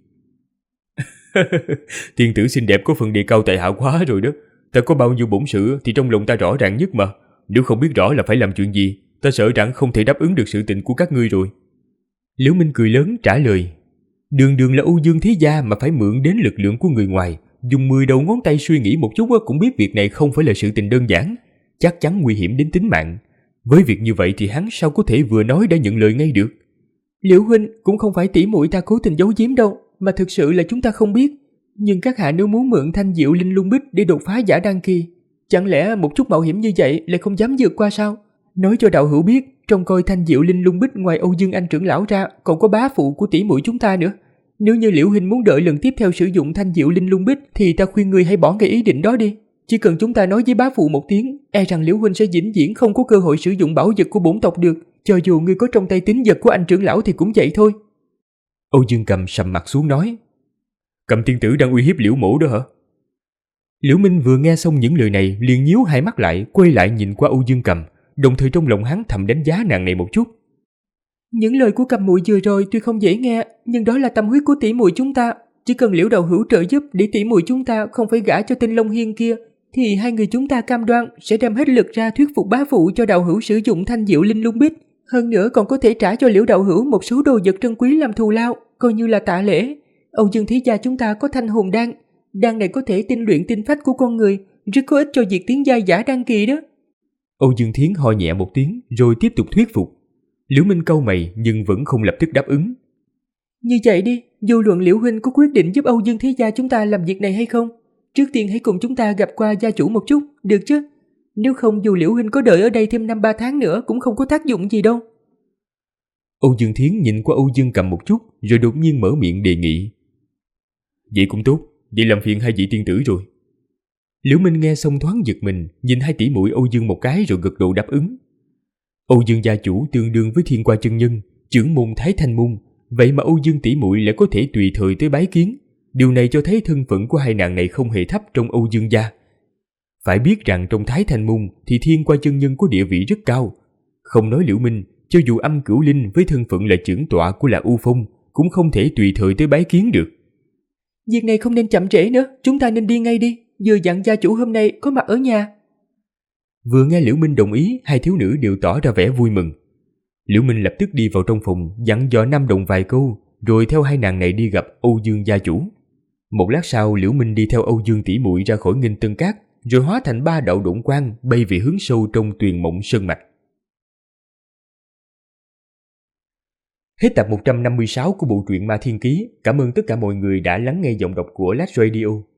Speaker 2: Tiên tử xinh đẹp có phần đề cao tại hạ quá rồi đó. Ta có bao nhiêu bổn sự thì trong lòng ta rõ ràng nhất mà. Nếu không biết rõ là phải làm chuyện gì, ta sợ rằng không thể đáp ứng được sự tình của các ngươi rồi. Liễu Minh cười lớn trả lời. Đường đường là Âu Dương Thế Gia mà phải mượn đến lực lượng của người ngoài, dùng 10 đầu ngón tay suy nghĩ một chút cũng biết việc này không phải là sự tình đơn giản, chắc chắn nguy hiểm đến tính mạng. Với việc như vậy thì hắn sao có thể vừa nói đã nhận lời ngay được?
Speaker 3: Liễu huynh, cũng không phải tỷ muội ta cố tình giấu giếm đâu, mà thực sự là chúng ta không biết. Nhưng các hạ nếu muốn mượn thanh diệu linh lung bích để đột phá giả đan kỳ, chẳng lẽ một chút mạo hiểm như vậy lại không dám vượt qua sao? Nói cho đạo hữu biết, trong coi thanh diệu linh lung bích ngoài Âu Dương Anh trưởng lão ra, còn có bá phụ của tỷ muội chúng ta nữa. Nếu như Liễu huynh muốn đợi lần tiếp theo sử dụng thanh diệu linh lung bích thì ta khuyên ngươi hãy bỏ ngay ý định đó đi. Chỉ cần chúng ta nói với bá phụ một tiếng, e rằng Liễu huynh sẽ vĩnh viễn không có cơ hội sử dụng bảo vật của bổn tộc được. Cho dù ngươi có trong tay tín vật của anh trưởng lão thì cũng vậy thôi.
Speaker 2: Âu Dương Cầm sầm mặt xuống nói. Cầm tiên tử đang uy hiếp Liễu mổ đó hả? Liễu Minh vừa nghe xong những lời này liền nhíu hai mắt lại, quay lại nhìn qua Âu Dương Cầm, đồng thời trong lòng hắn thầm đánh giá nàng này một chút.
Speaker 3: Những lời của Cầm muội vừa rồi tuy không dễ nghe, nhưng đó là tâm huyết của tỷ muội chúng ta. Chỉ cần Liễu đạo hữu trợ giúp để tỷ muội chúng ta không phải gả cho tên Long Hiên kia, thì hai người chúng ta cam đoan sẽ đem hết lực ra thuyết phục bá phụ cho đạo hữu sử dụng thanh diệu linh lung bích. Hơn nữa còn có thể trả cho Liễu đạo hữu một số đồ vật trân quý làm thù lao, coi như là tạ lễ. Âu Dương Thế Gia chúng ta có thanh hồn đan, đan này có thể tinh luyện tinh phách của con người, rất có ích cho việc tiến giai giả đan kỳ đó.
Speaker 2: Âu Dương Thiến ho nhẹ một tiếng rồi tiếp tục thuyết phục. Liễu Minh cau mày nhưng vẫn không lập tức đáp ứng.
Speaker 3: Như vậy đi, vô luận Liễu huynh có quyết định giúp Âu Dương Thế Gia chúng ta làm việc này hay không, trước tiên hãy cùng chúng ta gặp qua gia chủ một chút, được chứ? Nếu không dù Liễu huynh có đợi ở đây thêm 5-3 tháng nữa cũng không có tác dụng gì đâu.
Speaker 2: Âu Dương Thiến nhìn qua Âu Dương Cầm một chút rồi đột nhiên mở miệng đề nghị. Vậy cũng tốt, vậy làm phiền hai vị tiên tử rồi. Liễu Minh nghe xong thoáng giật mình, nhìn hai tỷ muội Âu Dương một cái rồi gật đầu đáp ứng. Âu Dương gia chủ tương đương với Thiên Qua chân nhân, trưởng môn Thái Thanh môn, vậy mà Âu Dương tỷ muội lại có thể tùy thời tới bái kiến. Điều này cho thấy thân phận của hai nàng này không hề thấp trong Âu Dương gia. Phải biết rằng trong Thái Thanh môn thì Thiên Qua chân nhân có địa vị rất cao. Không nói Liễu Minh, cho dù Âm Cửu Linh với thân phận là trưởng tọa của Lạc U Phong cũng không thể tùy thời tới bái kiến được.
Speaker 3: Việc này không nên chậm trễ nữa, chúng ta nên đi ngay đi, vừa dặn gia chủ hôm nay có mặt ở nhà.
Speaker 2: Vừa nghe Liễu Minh đồng ý, hai thiếu nữ đều tỏ ra vẻ vui mừng. Liễu Minh lập tức đi vào trong phòng dặn dò Nam Đồng vài câu, rồi theo hai nàng này đi gặp Âu Dương gia chủ. Một lát sau, Liễu Minh đi theo Âu Dương tỷ muội ra khỏi Nghinh Tân Cát, rồi hóa thành 3 đạo độn quang bay về hướng sâu trong Tuyền Mộng Sơn Mạch. Hết tập 156 của bộ truyện Ma Thiên Ký. Cảm ơn tất cả mọi người đã lắng nghe giọng đọc của Last Radio.